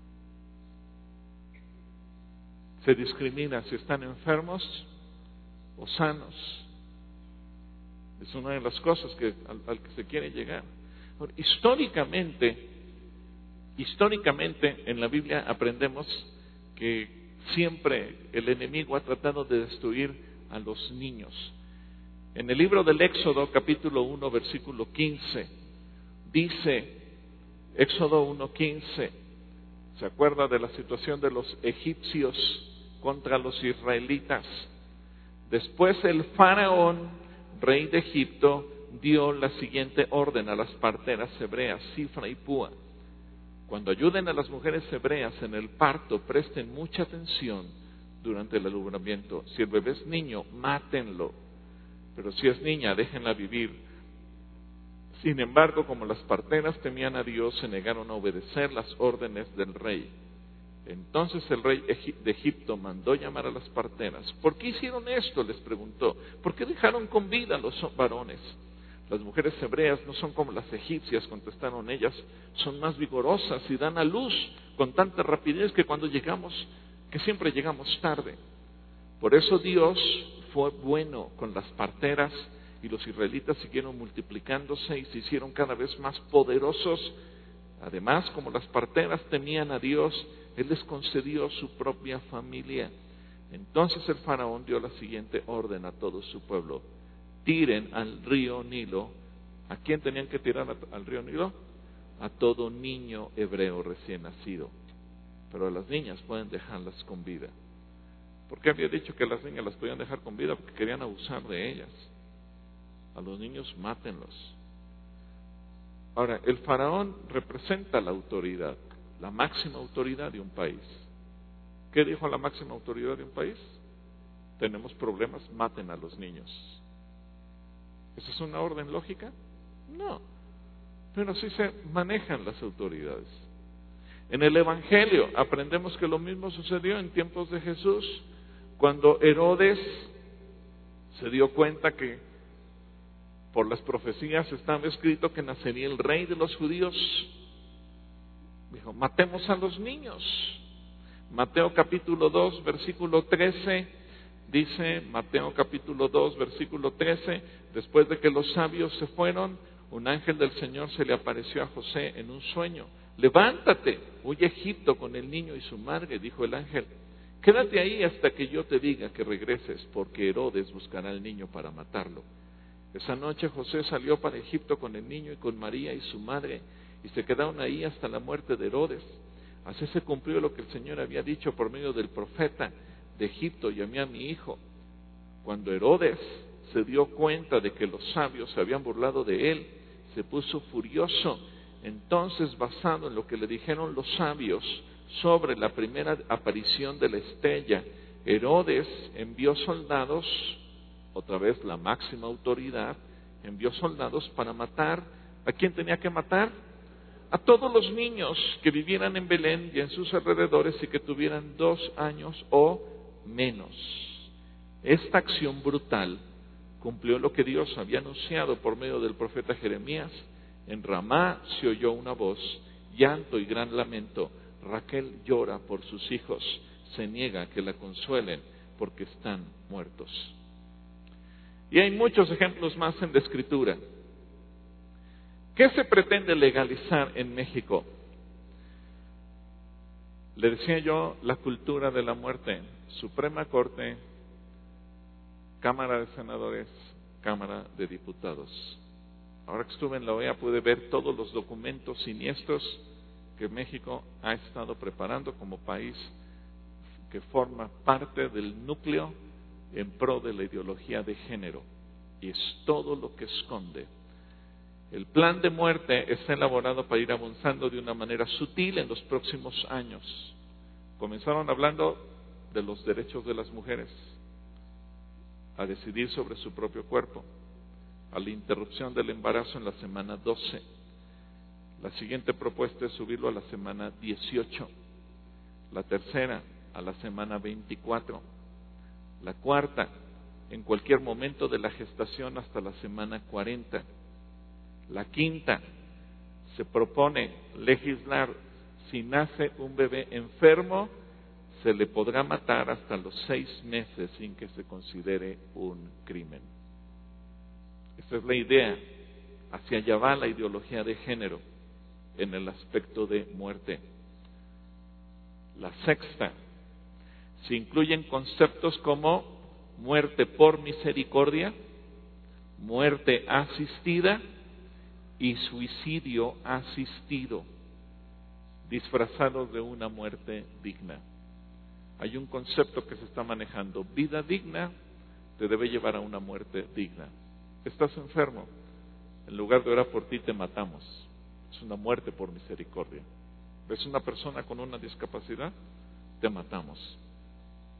Se discrimina si están enfermos o sanos. Es una de las cosas que, al, al que se quiere llegar. Bueno, históricamente, históricamente en la Biblia aprendemos que siempre el enemigo ha tratado de destruir a los niños. En el libro del Éxodo, capítulo uno, versículo quince, dice, Éxodo uno, quince, ¿se acuerda de la situación de los egipcios contra los israelitas? Después el faraón, rey de Egipto, dio la siguiente orden a las parteras hebreas, Sifra y Púa. Cuando ayuden a las mujeres hebreas en el parto, presten mucha atención, durante el alumbramiento. Si el bebé es niño, mátenlo, pero si es niña, déjenla vivir. Sin embargo, como las parteras temían a Dios, se negaron a obedecer las órdenes del rey. Entonces el rey de Egipto mandó llamar a las parteras. ¿Por qué hicieron esto?, les preguntó. ¿Por qué dejaron con vida a los varones? Las mujeres hebreas no son como las egipcias, contestaron ellas, son más vigorosas y dan a luz con tanta rapidez que cuando llegamos, que siempre llegamos tarde. Por eso Dios fue bueno con las parteras y los israelitas siguieron multiplicándose y se hicieron cada vez más poderosos. Además, como las parteras temían a Dios, Él les concedió su propia familia. Entonces el faraón dio la siguiente orden a todo su pueblo: tiren al río Nilo. ¿A quién tenían que tirar al río Nilo? A todo niño hebreo recién nacido. Pero a las niñas pueden dejarlas con vida. ¿Por qué había dicho que las niñas las podían dejar con vida? Porque querían abusar de ellas. A los niños mátenlos. Ahora, el faraón representa la autoridad, la máxima autoridad de un país. ¿Qué dijo la máxima autoridad de un país? Tenemos problemas, maten a los niños. ¿Esa es una orden lógica? No. Pero así se manejan las autoridades. En el Evangelio aprendemos que lo mismo sucedió en tiempos de Jesús, cuando Herodes se dio cuenta que por las profecías estaba escrito que nacería el rey de los judíos. Dijo, matemos a los niños. Mateo capítulo dos, versículo trece, dice, Mateo capítulo dos, versículo trece, después de que los sabios se fueron, un ángel del Señor se le apareció a José en un sueño. Levántate, huye a Egipto con el niño y su madre, dijo el ángel. Quédate ahí hasta que yo te diga que regreses, porque Herodes buscará al niño para matarlo. Esa noche José salió para Egipto con el niño y con María y su madre, y se quedaron ahí hasta la muerte de Herodes. Así se cumplió lo que el Señor había dicho por medio del profeta: de Egipto llamé a mi hijo. Cuando Herodes se dio cuenta de que los sabios se habían burlado de él, se puso furioso. Entonces, basado en lo que le dijeron los sabios sobre la primera aparición de la estrella, Herodes envió soldados, otra vez la máxima autoridad, envió soldados para matar. ¿A quién tenía que matar? A todos los niños que vivieran en Belén y en sus alrededores y que tuvieran dos años o menos. Esta acción brutal cumplió lo que Dios había anunciado por medio del profeta Jeremías. En Ramá se oyó una voz, llanto y gran lamento. Raquel llora por sus hijos, se niega a que la consuelen porque están muertos. Y hay muchos ejemplos más en la Escritura. ¿Qué se pretende legalizar en México? Le decía yo, la cultura de la muerte. Suprema Corte, Cámara de Senadores, Cámara de Diputados. Ahora que estuve en la O E A pude ver todos los documentos siniestros que México ha estado preparando como país que forma parte del núcleo en pro de la ideología de género. Y es todo lo que esconde. El plan de muerte está elaborado para ir avanzando de una manera sutil en los próximos años. Comenzaron hablando de los derechos de las mujeres a decidir sobre su propio cuerpo, a la interrupción del embarazo en la semana doce. La siguiente propuesta es subirlo a la semana dieciocho. La tercera, a la semana veinticuatro. La cuarta, en cualquier momento de la gestación hasta la semana cuarenta. La quinta, se propone legislar, si nace un bebé enfermo, se le podrá matar hasta los seis meses sin que se considere un crimen. Esta es la idea, hacia allá va la ideología de género en el aspecto de muerte. La sexta, se incluyen conceptos como muerte por misericordia, muerte asistida y suicidio asistido, disfrazados de una muerte digna. Hay un concepto que se está manejando: vida digna te debe llevar a una muerte digna. Estás enfermo, en lugar de orar por ti te matamos. Es una muerte por misericordia. ¿Ves una persona con una discapacidad? Te matamos.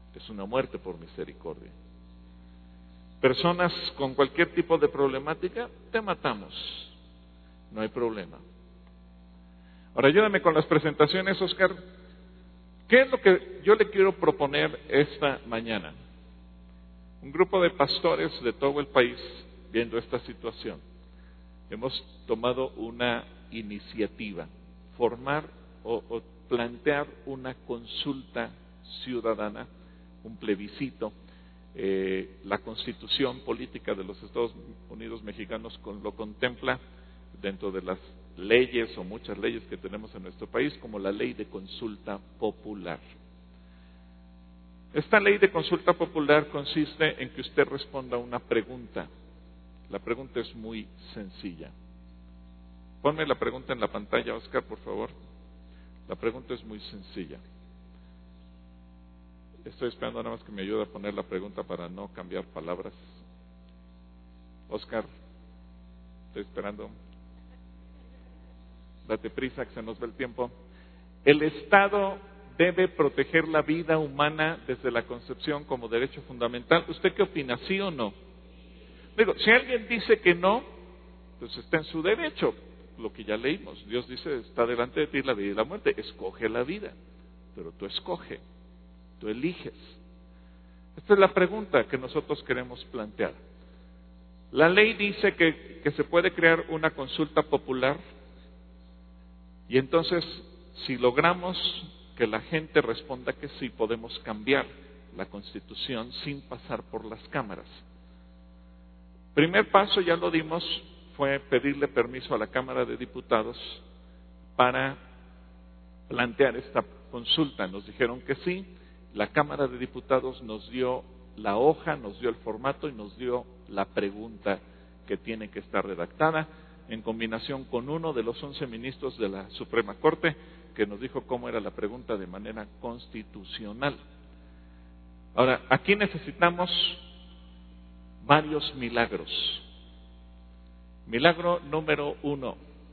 es una muerte por misericordia. Personas con cualquier tipo de problemática, te matamos, no hay problema. Ahora ayúdame con las presentaciones, Oscar. ¿Qué es lo que yo le quiero proponer esta mañana? Un grupo de pastores de todo el país viendo esta situación. Hemos tomado una iniciativa, formar o, o plantear una consulta ciudadana, un plebiscito. Eh, la Constitución Política de los Estados Unidos Mexicanos con, lo contempla dentro de las leyes o muchas leyes que tenemos en nuestro país como la ley de consulta popular. Esta ley de consulta popular consiste en que usted responda a una pregunta. La pregunta es muy sencilla. Ponme la pregunta en la pantalla, Oscar, por favor. La pregunta es muy sencilla. Estoy esperando nada más que me ayude a poner la pregunta para no cambiar palabras. Oscar, estoy esperando. Date prisa, que se nos va el tiempo. El Estado debe proteger la vida humana desde la concepción como derecho fundamental. ¿Usted qué opina, sí o no? Digo, si alguien dice que no, pues está en su derecho. Lo que ya leímos, Dios dice, está delante de ti la vida y la muerte. Escoge la vida, pero tú escoge, tú eliges. Esta es la pregunta que nosotros queremos plantear. La ley dice que, que se puede crear una consulta popular y entonces, si logramos que la gente responda que sí, podemos cambiar la Constitución sin pasar por las cámaras. Primer paso, ya lo dimos, fue pedirle permiso a la Cámara de Diputados para plantear esta consulta. Nos dijeron que sí, la Cámara de Diputados nos dio la hoja, nos dio el formato y nos dio la pregunta que tiene que estar redactada, en combinación con uno de los once ministros de la Suprema Corte, que nos dijo cómo era la pregunta de manera constitucional. Ahora, aquí necesitamos varios milagros. Milagro número uno.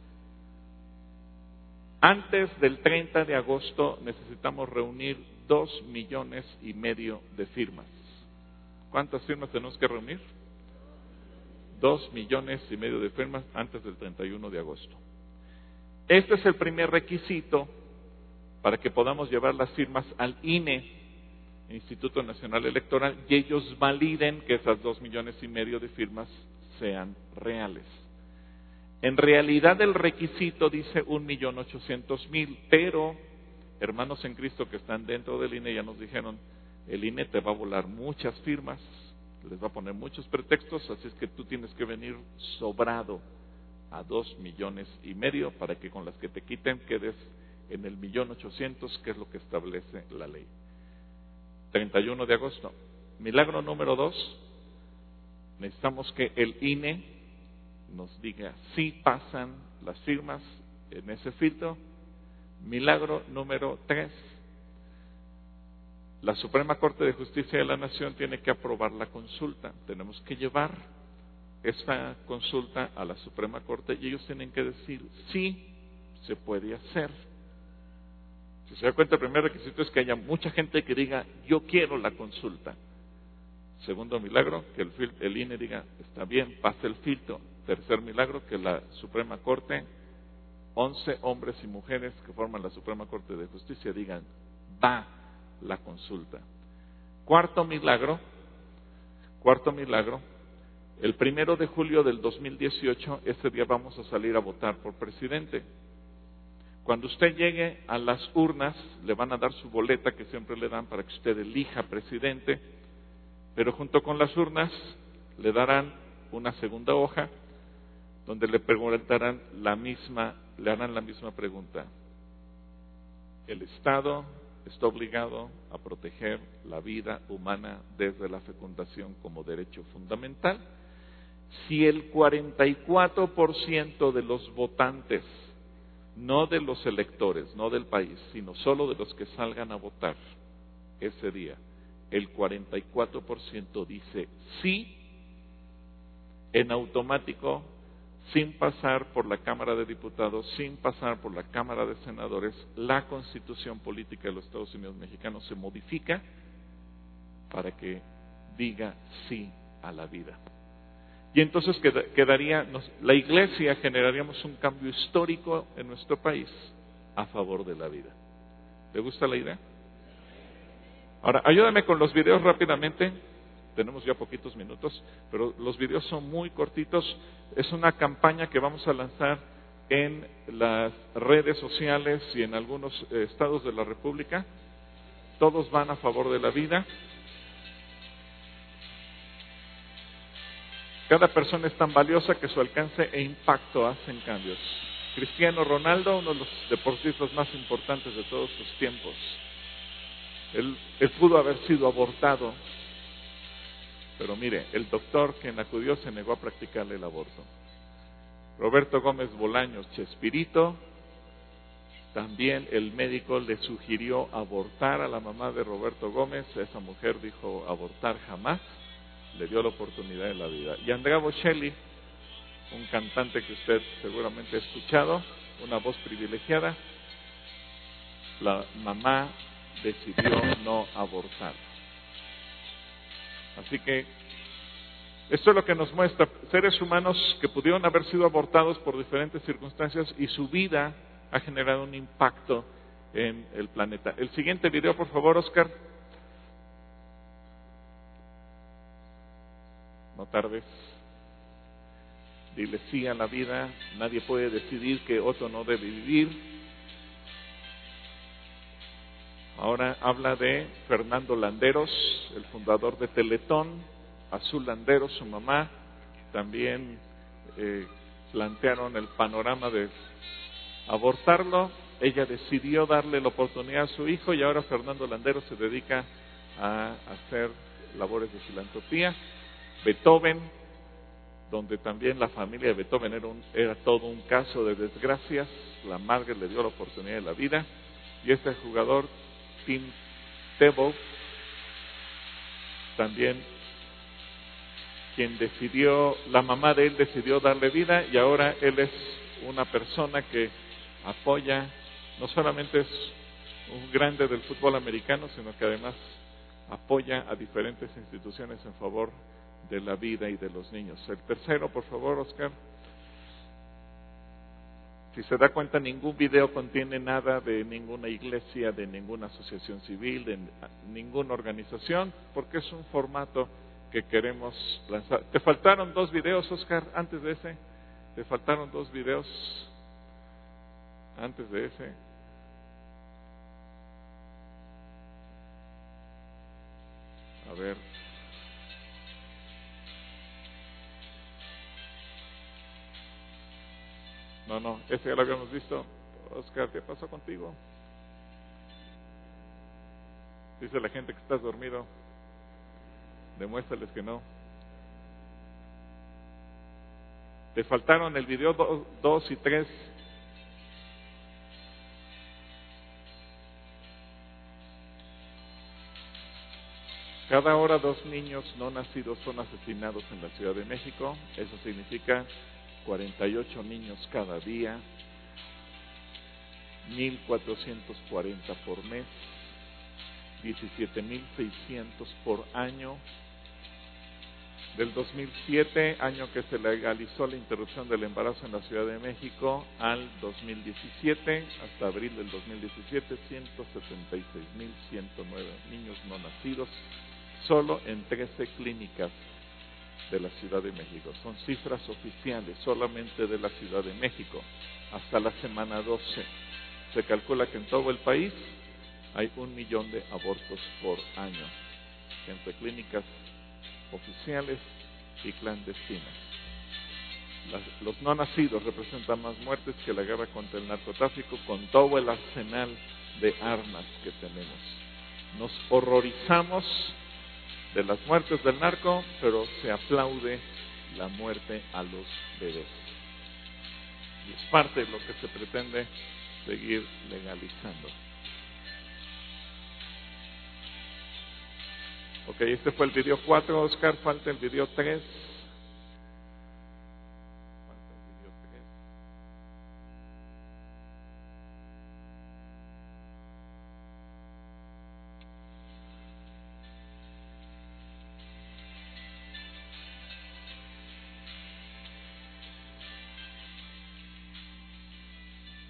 Antes del treinta de agosto necesitamos reunir dos millones y medio de firmas. ¿Cuántas firmas tenemos que reunir? Dos millones y medio de firmas antes del treinta y uno de agosto. Este es el primer requisito para que podamos llevar las firmas al I N E, Instituto Nacional Electoral, y ellos validen que esas dos millones y medio de firmas sean reales. En realidad el requisito dice un millón ochocientos mil, pero hermanos en Cristo que están dentro del I N E ya nos dijeron, el I N E te va a volar muchas firmas, les va a poner muchos pretextos, así es que tú tienes que venir sobrado a dos millones y medio para que con las que te quiten quedes en el millón ochocientos, que es lo que establece la ley. treinta y uno de agosto. Milagro número dos, necesitamos que el I N E nos diga si pasan las firmas en ese filtro. Milagro número tres, la Suprema Corte de Justicia de la Nación tiene que aprobar la consulta. Tenemos que llevar esta consulta a la Suprema Corte y ellos tienen que decir si se puede hacer. Si se da cuenta, el primer requisito es que haya mucha gente que diga yo quiero la consulta. Segundo milagro, que el, el I N E diga está bien, pase el filtro. Tercer milagro, que la Suprema Corte, once hombres y mujeres que forman la Suprema Corte de Justicia digan va la consulta. Cuarto milagro, cuarto milagro, el primero de julio del dos mil dieciocho, ese día vamos a salir a votar por presidente. Cuando usted llegue a las urnas, le van a dar su boleta que siempre le dan para que usted elija presidente, pero junto con las urnas le darán una segunda hoja donde le preguntarán la misma, le harán la misma pregunta. El Estado está obligado a proteger la vida humana desde la fecundación como derecho fundamental. Si el cuarenta y cuatro por ciento de los votantes, no de los electores, no del país, sino solo de los que salgan a votar ese día, el cuarenta y cuatro por ciento dice sí, en automático, sin pasar por la Cámara de Diputados, sin pasar por la Cámara de Senadores, la Constitución Política de los Estados Unidos Mexicanos se modifica para que diga sí a la vida. Y entonces quedaría, nos, la iglesia generaríamos un cambio histórico en nuestro país a favor de la vida. ¿Te gusta la idea? Ahora, ayúdame con los videos rápidamente. Tenemos ya poquitos minutos, pero los videos son muy cortitos. Es una campaña que vamos a lanzar en las redes sociales y en algunos eh, estados de la República. Todos van a favor de la vida. Cada persona es tan valiosa que su alcance e impacto hacen cambios. Cristiano Ronaldo, uno de los deportistas más importantes de todos sus tiempos, él, él pudo haber sido abortado, pero mire, el doctor quien acudió se negó a practicarle el aborto. Roberto Gómez Bolaños, Chespirito, también el médico le sugirió abortar a la mamá de Roberto Gómez. Esa mujer dijo abortar jamás. Le dio la oportunidad de la vida. Y Andrea Bocelli, un cantante que usted seguramente ha escuchado, una voz privilegiada, la mamá decidió no abortar. Así que esto es lo que nos muestra seres humanos que pudieron haber sido abortados por diferentes circunstancias y su vida ha generado un impacto en el planeta. El siguiente video, por favor, Oscar. No tardes. Dile sí a la vida. Nadie puede decidir que otro no debe vivir. Ahora habla de Fernando Landeros, el fundador de Teletón. Azul Landeros, su mamá, también eh, plantearon el panorama de abortarlo. Ella decidió darle la oportunidad a su hijo y ahora Fernando Landeros se dedica a hacer labores de filantropía. Beethoven, donde también la familia de Beethoven era, un, era todo un caso de desgracias. La madre le dio la oportunidad de la vida. Y este jugador, Tim Tebow, también quien decidió, la mamá de él decidió darle vida y ahora él es una persona que apoya, no solamente es un grande del fútbol americano, sino que además apoya a diferentes instituciones en favor de la vida y de los niños. El tercero, por favor, Oscar. Si se da cuenta, ningún video contiene nada de ninguna iglesia, de ninguna asociación civil, de ninguna organización, porque es un formato que queremos lanzar. ¿Te faltaron dos videos, Oscar, antes de ese? ¿Te faltaron dos videos antes de ese? A ver. No, no, ese ya lo habíamos visto. Oscar, ¿qué pasó contigo? Dice la gente que estás dormido. Demuéstrales que no. Te faltaron el video dos y tres. Cada hora dos niños no nacidos son asesinados en la Ciudad de México. Eso significa cuarenta y ocho niños cada día, mil cuatrocientos cuarenta por mes, diecisiete mil seiscientos por año. Del dos mil siete, año que se legalizó la interrupción del embarazo en la Ciudad de México, al dos mil diecisiete, hasta abril del dos mil diecisiete, ciento setenta y seis mil ciento nueve niños no nacidos, solo en trece clínicas de la Ciudad de México. Son cifras oficiales solamente de la Ciudad de México. Hasta la semana doce se calcula que en todo el país hay un millón de abortos por año, entre clínicas oficiales y clandestinas. Las, los no nacidos representan más muertes que la guerra contra el narcotráfico, con todo el arsenal de armas que tenemos. Nos horrorizamos de las muertes del narco, pero se aplaude la muerte a los bebés. Y es parte de lo que se pretende seguir legalizando. Ok, este fue el video cuatro, Oscar, falta el video tres. Falta el video tres.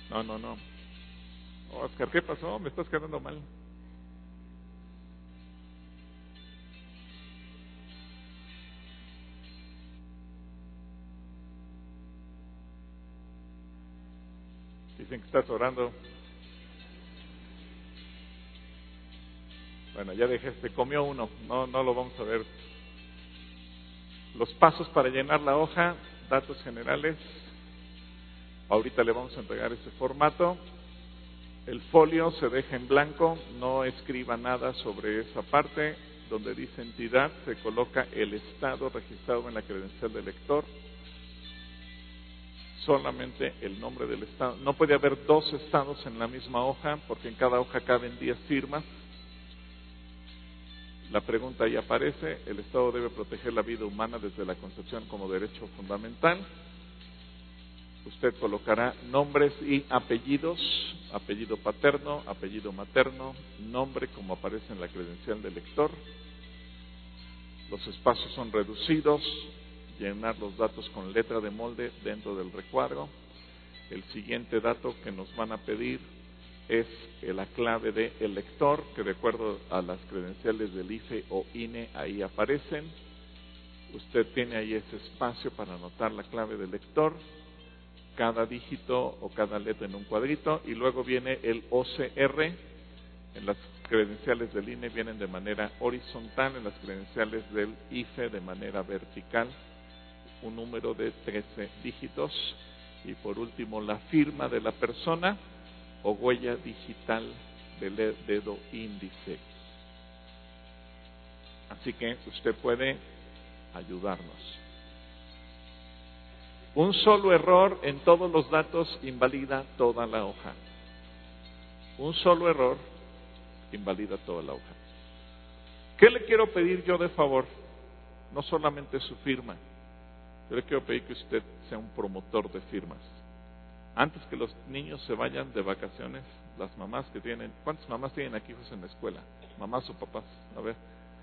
No, no, no. Oscar, ¿qué pasó? Me estás quedando mal. Dicen que estás orando. Bueno, ya dejé, se comió uno. No, no lo vamos a ver. Los pasos para llenar la hoja, datos generales. Ahorita le vamos a entregar ese formato. El folio se deja en blanco, no escriba nada sobre esa parte. Donde dice entidad, se coloca el estado registrado en la credencial del lector. Solamente el nombre del estado. No puede haber dos estados en la misma hoja, porque en cada hoja caben diez firmas. La pregunta ahí aparece: el Estado debe proteger la vida humana desde la concepción como derecho fundamental. Usted colocará nombres y apellidos, apellido paterno, apellido materno, nombre como aparece en la credencial del lector. Los espacios son reducidos, llenar los datos con letra de molde dentro del recuadro. El siguiente dato que nos van a pedir es la clave del lector, que de acuerdo a las credenciales del I F E o I N E ahí aparecen. Usted tiene ahí ese espacio para anotar la clave del lector, cada dígito o cada letra en un cuadrito, y luego viene el O C R. En las credenciales del I N E vienen de manera horizontal, en las credenciales del I F E de manera vertical, un número de trece dígitos, y por último la firma de la persona o huella digital del dedo índice. Así que usted puede ayudarnos. Un solo error en todos los datos invalida toda la hoja. Un solo error invalida toda la hoja. ¿Qué le quiero pedir yo de favor? No solamente su firma. Yo le quiero pedir que usted sea un promotor de firmas. Antes que los niños se vayan de vacaciones, las mamás que tienen, ¿cuántas mamás tienen aquí hijos en la escuela? Mamás o papás, a ver.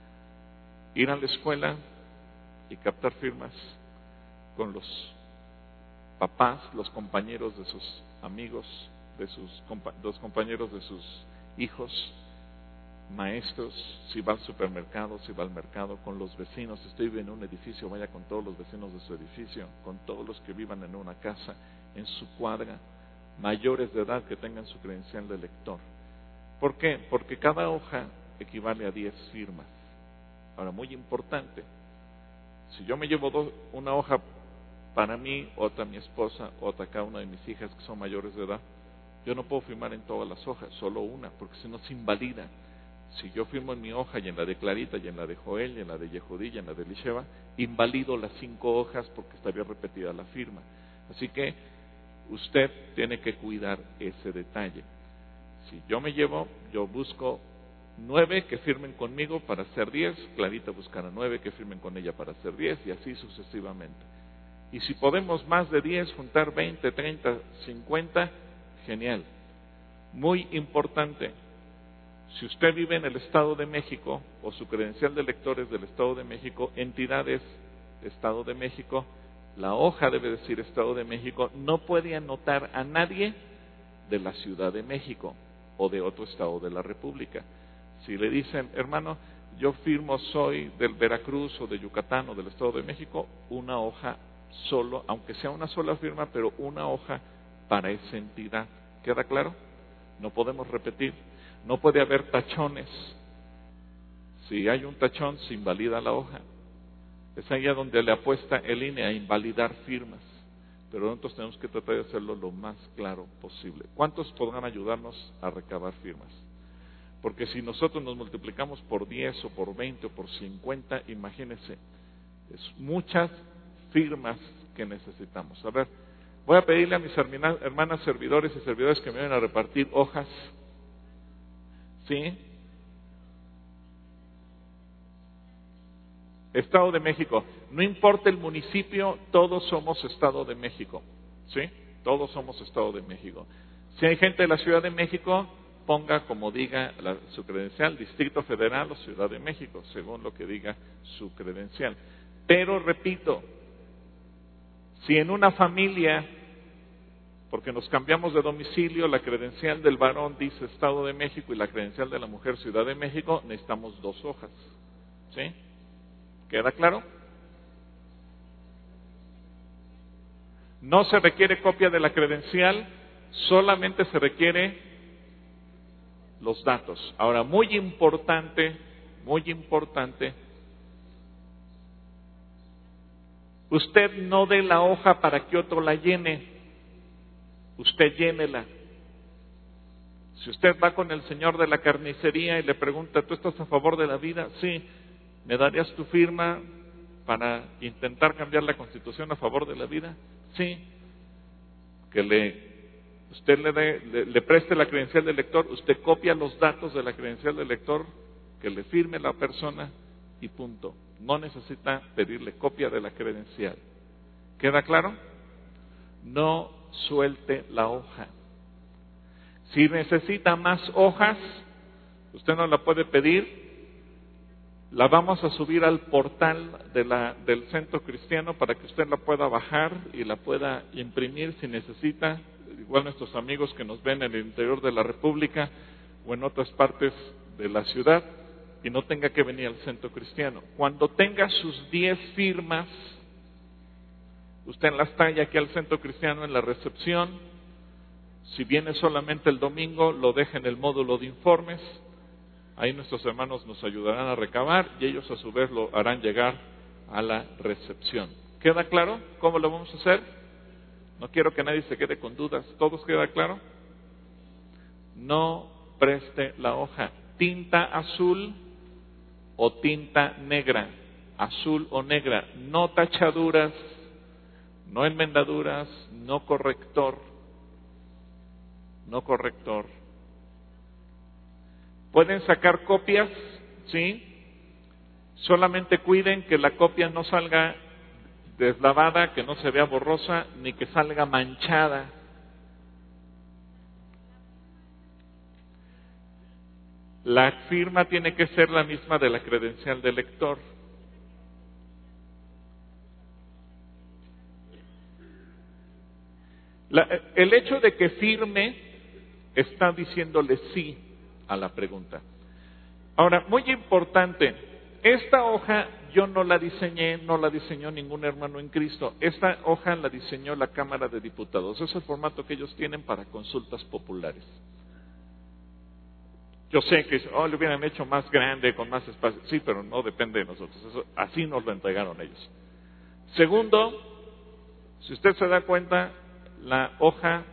Ir a la escuela y captar firmas con los papás, los compañeros de sus amigos, de sus los compañeros de sus hijos, maestros, si va al supermercado, si va al mercado, con los vecinos. Si usted vive en un edificio, vaya con todos los vecinos de su edificio, con todos los que vivan en una casa, en su cuadra, mayores de edad que tengan su credencial de lector. ¿Por qué? Porque cada hoja equivale a diez firmas. Ahora, muy importante, si yo me llevo dos, una hoja para mí, otra a mi esposa, otra a cada una de mis hijas que son mayores de edad, yo no puedo firmar en todas las hojas, solo una, porque si no se invalida. Si yo firmo en mi hoja y en la de Clarita y en la de Joel y en la de Yehudí y en la de Elisheva, invalido las cinco hojas porque estaría repetida la firma. Así que usted tiene que cuidar ese detalle. Si yo me llevo, yo busco nueve que firmen conmigo para hacer diez, Clarita buscará nueve que firmen con ella para hacer diez, y así sucesivamente. Y si podemos más de diez, juntar veinte, treinta, cincuenta, genial. Muy importante, si usted vive en el Estado de México o su credencial de lector es del Estado de México, entidades Estado de México, la hoja debe decir Estado de México, no puede anotar a nadie de la Ciudad de México o de otro estado de la República. Si le dicen, hermano, yo firmo, soy del Veracruz o de Yucatán o del Estado de México, una hoja solo, aunque sea una sola firma, pero una hoja para esa entidad. ¿Queda claro? No podemos repetir. No puede haber tachones. Si hay un tachón, se invalida la hoja. Es ahí a donde le apuesta el I N E, a invalidar firmas. Pero nosotros tenemos que tratar de hacerlo lo más claro posible. ¿Cuántos podrán ayudarnos a recabar firmas? Porque si nosotros nos multiplicamos por diez o por veinte o por cincuenta, imagínense, es muchas firmas que necesitamos. A ver, voy a pedirle a mis hermanas servidores y servidores que me vayan a repartir hojas. ¿Sí? Estado de México. No importa el municipio, todos somos Estado de México. ¿Sí? Todos somos Estado de México. Si hay gente de la Ciudad de México, ponga como diga la, su credencial, Distrito Federal o Ciudad de México, según lo que diga su credencial. Pero repito, si en una familia, porque nos cambiamos de domicilio, la credencial del varón dice Estado de México y la credencial de la mujer Ciudad de México, necesitamos dos hojas. ¿Sí? ¿Queda claro? No se requiere copia de la credencial, solamente se requiere los datos. Ahora, muy importante, muy importante, usted no dé la hoja para que otro la llene, usted llénela. Si usted va con el señor de la carnicería y le pregunta, ¿tú estás a favor de la vida? Sí. ¿Me darías tu firma para intentar cambiar la Constitución a favor de la vida? Sí. Que le usted le, dé, le, le preste la credencial del lector, usted copia los datos de la credencial del lector, que le firme la persona y punto. No necesita pedirle copia de la credencial. ¿Queda claro? No suelte la hoja. Si necesita más hojas, usted no la puede pedir. La vamos a subir al portal de la, del Centro Cristiano para que usted la pueda bajar y la pueda imprimir si necesita. Igual nuestros amigos que nos ven en el interior de la República o en otras partes de la ciudad y no tenga que venir al Centro Cristiano. Cuando tenga sus diez firmas, usted las trae aquí al Centro Cristiano en la recepción. Si viene solamente el domingo, lo deja en el módulo de informes. Ahí nuestros hermanos nos ayudarán a recabar y ellos a su vez lo harán llegar a la recepción. ¿Queda claro cómo lo vamos a hacer? No quiero que nadie se quede con dudas. ¿Todos queda claro? No preste la hoja. Tinta azul o tinta negra. Azul o negra. No tachaduras, no enmendaduras, no corrector. No corrector. ¿Pueden sacar copias? Sí. Solamente cuiden que la copia no salga deslavada, que no se vea borrosa, ni que salga manchada. La firma tiene que ser la misma de la credencial del lector. La, el hecho de que firme está diciéndole sí a la pregunta. Ahora, muy importante, esta hoja yo no la diseñé, no la diseñó ningún hermano en Cristo. Esta hoja la diseñó la Cámara de Diputados. Es el formato que ellos tienen para consultas populares. Yo sé que oh, lo hubieran hecho más grande, con más espacio. Sí, pero no depende de nosotros. Eso, así nos lo entregaron ellos. Segundo, si usted se da cuenta, la hoja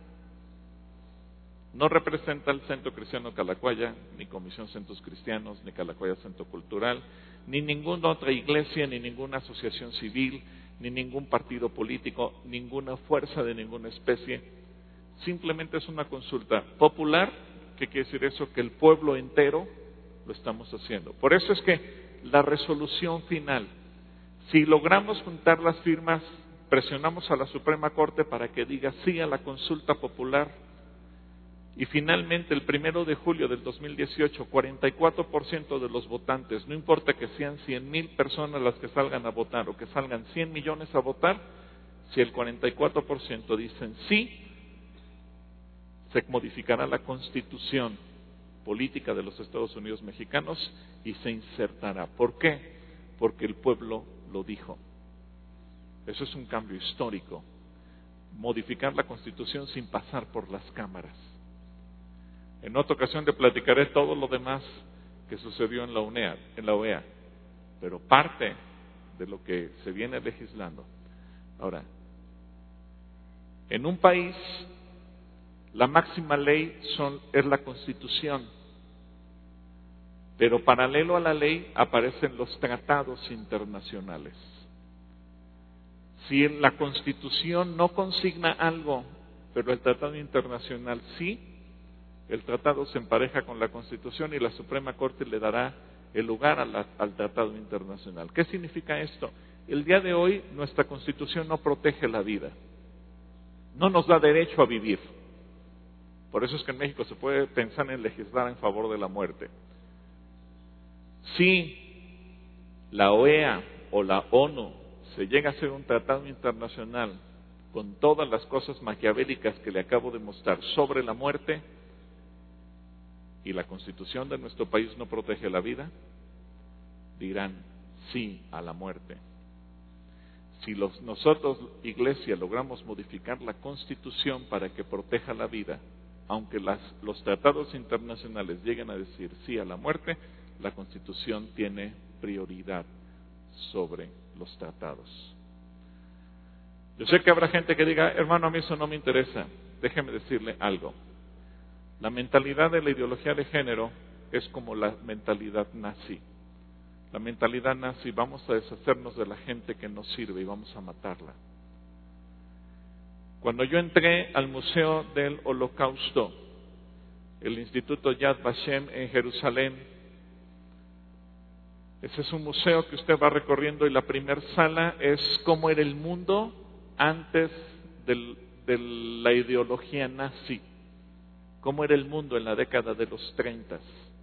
no representa el Centro Cristiano Calacuaya, ni Comisión Centros Cristianos, ni Calacuaya Centro Cultural, ni ninguna otra iglesia, ni ninguna asociación civil, ni ningún partido político, ninguna fuerza de ninguna especie. Simplemente es una consulta popular. ¿Qué quiere decir eso? Que el pueblo entero lo estamos haciendo. Por eso es que la resolución final, si logramos juntar las firmas, presionamos a la Suprema Corte para que diga sí a la consulta popular. Y finalmente, el primero de julio del dos mil dieciocho, cuarenta y cuatro por ciento de los votantes, no importa que sean cien mil personas las que salgan a votar o que salgan cien millones a votar, si el cuarenta y cuatro por ciento dicen sí, se modificará la Constitución política de los Estados Unidos mexicanos y se insertará. ¿Por qué? Porque el pueblo lo dijo. Eso es un cambio histórico. Modificar la Constitución sin pasar por las cámaras. En otra ocasión te platicaré todo lo demás que sucedió en la U N E A, en la O E A, pero parte de lo que se viene legislando. Ahora, en un país la máxima ley son, es la Constitución, pero paralelo a la ley aparecen los tratados internacionales. Si en la Constitución no consigna algo, pero el tratado internacional sí, el tratado se empareja con la Constitución y la Suprema Corte le dará el lugar a la, al tratado internacional. ¿Qué significa esto? El día de hoy nuestra Constitución no protege la vida, no nos da derecho a vivir. Por eso es que en México se puede pensar en legislar en favor de la muerte. Si la O E A o la ONU se llega a hacer un tratado internacional con todas las cosas maquiavélicas que le acabo de mostrar sobre la muerte, y la Constitución de nuestro país no protege la vida, dirán sí a la muerte. Si los, nosotros, Iglesia, logramos modificar la Constitución para que proteja la vida, aunque las, los tratados internacionales lleguen a decir sí a la muerte, la Constitución tiene prioridad sobre los tratados. Yo sé que habrá gente que diga, hermano, a mí eso no me interesa. Déjeme decirle algo. La mentalidad de la ideología de género es como la mentalidad nazi. La mentalidad nazi, vamos a deshacernos de la gente que nos sirve y vamos a matarla. Cuando yo entré al Museo del Holocausto, el Instituto Yad Vashem en Jerusalén, ese es un museo que usted va recorriendo y la primera sala es cómo era el mundo antes del, de la ideología nazi. Cómo era el mundo en la década de los treinta.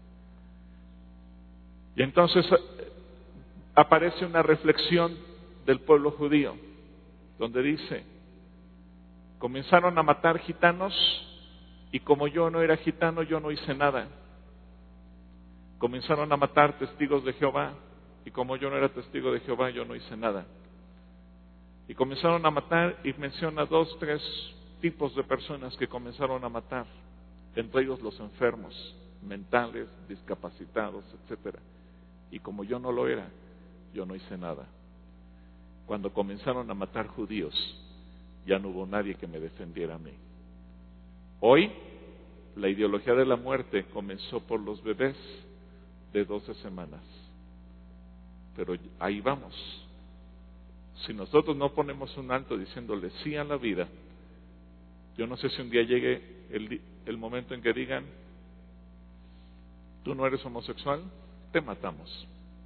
Y entonces aparece una reflexión del pueblo judío, donde dice, comenzaron a matar gitanos y como yo no era gitano, yo no hice nada. Comenzaron a matar testigos de Jehová y como yo no era testigo de Jehová, yo no hice nada. Y comenzaron a matar y menciona dos, tres tipos de personas que comenzaron a matar. Entre ellos los enfermos, mentales, discapacitados, etcétera. Y como yo no lo era, yo no hice nada. Cuando comenzaron a matar judíos, ya no hubo nadie que me defendiera a mí. Hoy, la ideología de la muerte comenzó por los bebés de doce semanas. Pero ahí vamos. Si nosotros no ponemos un alto diciéndole sí a la vida, yo no sé si un día llegue el, el momento en que digan, tú no eres homosexual, te matamos.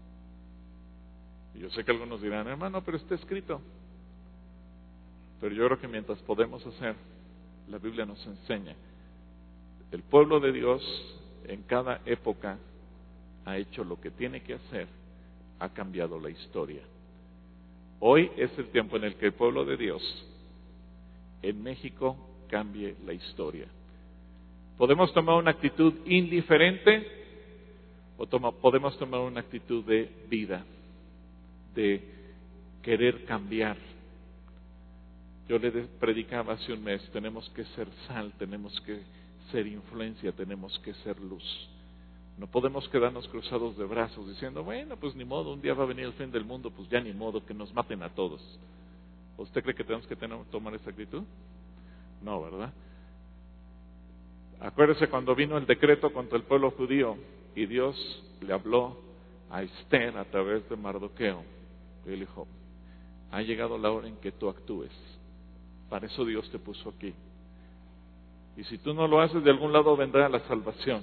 Y yo sé que algunos dirán, hermano, pero está escrito. Pero yo creo que mientras podemos hacer, la Biblia nos enseña. El pueblo de Dios en cada época ha hecho lo que tiene que hacer, ha cambiado la historia. Hoy es el tiempo en el que el pueblo de Dios en México cambie la historia. Podemos tomar una actitud indiferente o toma, podemos tomar una actitud de vida, de querer cambiar. Yo le predicaba hace un mes, tenemos que ser sal, tenemos que ser influencia, tenemos que ser luz. No podemos quedarnos cruzados de brazos diciendo, bueno, pues ni modo, un día va a venir el fin del mundo, pues ya ni modo, que nos maten a todos. ¿Usted cree que tenemos que tener, tomar esa actitud? No, ¿verdad? Acuérdese cuando vino el decreto contra el pueblo judío y Dios le habló a Esther a través de Mardoqueo. Y él dijo, ha llegado la hora en que tú actúes. Para eso Dios te puso aquí. Y si tú no lo haces, de algún lado vendrá la salvación.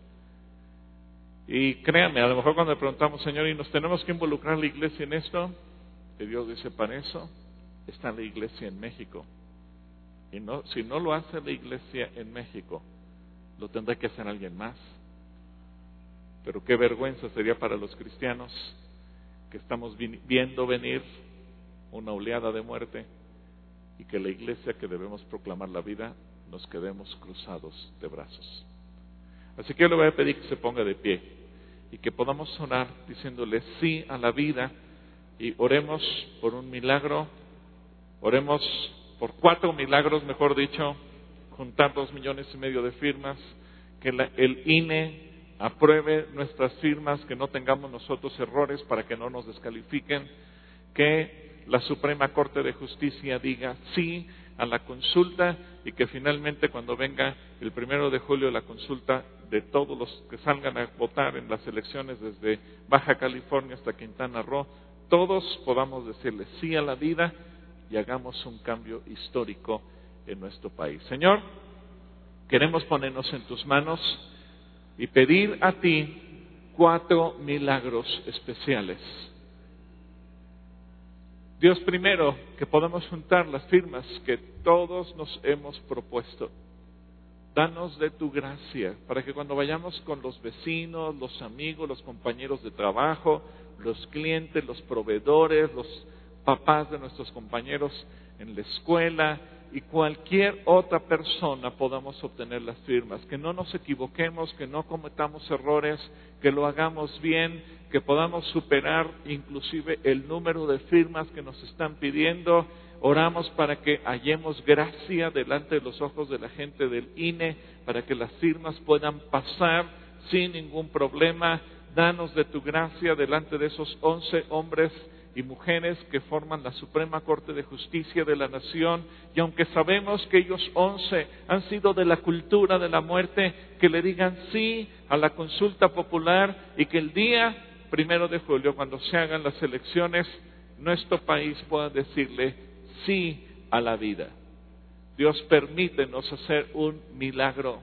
Y créanme, a lo mejor cuando le preguntamos, Señor, ¿y nos tenemos que involucrar la iglesia en esto? Y Dios dice, para eso está la iglesia en México. Y no, si no lo hace la iglesia en México, lo tendrá que hacer alguien más. Pero qué vergüenza sería para los cristianos que estamos viendo venir una oleada de muerte y que la iglesia que debemos proclamar la vida nos quedemos cruzados de brazos. Así que yo le voy a pedir que se ponga de pie y que podamos orar diciéndole sí a la vida y oremos por un milagro, oremos por cuatro milagros, mejor dicho, juntar dos millones y medio de firmas, que la, el I N E apruebe nuestras firmas, que no tengamos nosotros errores para que no nos descalifiquen, que la Suprema Corte de Justicia diga sí a la consulta y que finalmente cuando venga el primero de julio la consulta de todos los que salgan a votar en las elecciones desde Baja California hasta Quintana Roo, todos podamos decirle sí a la vida y hagamos un cambio histórico en nuestro país. Señor, queremos ponernos en tus manos y pedir a ti cuatro milagros especiales. Dios, primero, que podamos juntar las firmas que todos nos hemos propuesto. Danos de tu gracia para que cuando vayamos con los vecinos, los amigos, los compañeros de trabajo, los clientes, los proveedores, los papás de nuestros compañeros, en la escuela y cualquier otra persona podamos obtener las firmas, que no nos equivoquemos, que no cometamos errores, que lo hagamos bien, que podamos superar inclusive el número de firmas que nos están pidiendo. Oramos para que hallemos gracia delante de los ojos de la gente del I N E, para que las firmas puedan pasar sin ningún problema. Danos de tu gracia delante de esos once hombres y mujeres que forman la Suprema Corte de Justicia de la Nación, y aunque sabemos que ellos once han sido de la cultura de la muerte, que le digan sí a la consulta popular y que el día primero de julio, cuando se hagan las elecciones, nuestro país pueda decirle sí a la vida. Dios, permítenos hacer un milagro.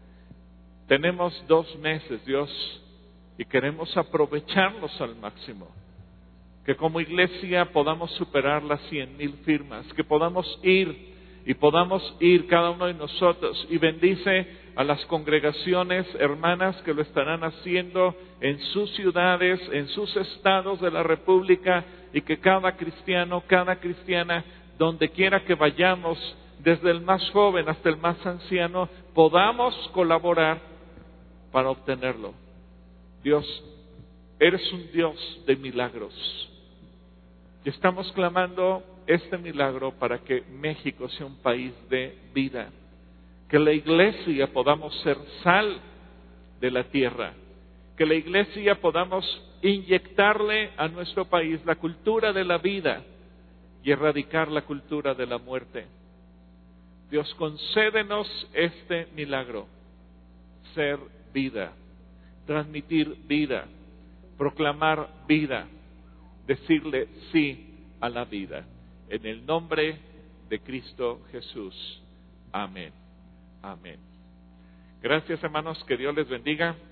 Tenemos dos meses, Dios, y queremos aprovecharlos al máximo. Que como iglesia podamos superar las cien mil firmas, que podamos ir y podamos ir cada uno de nosotros, y bendice a las congregaciones hermanas que lo estarán haciendo en sus ciudades, en sus estados de la República, y que cada cristiano, cada cristiana, donde quiera que vayamos, desde el más joven hasta el más anciano, podamos colaborar para obtenerlo. Dios, eres un Dios de milagros. Y estamos clamando este milagro para que México sea un país de vida. Que la iglesia podamos ser sal de la tierra. Que la iglesia podamos inyectarle a nuestro país la cultura de la vida y erradicar la cultura de la muerte. Dios, concédenos este milagro. Ser vida, transmitir vida, proclamar vida, decirle sí a la vida. En el nombre de Cristo Jesús. Amén. Amén. Gracias, hermanos. Que Dios les bendiga.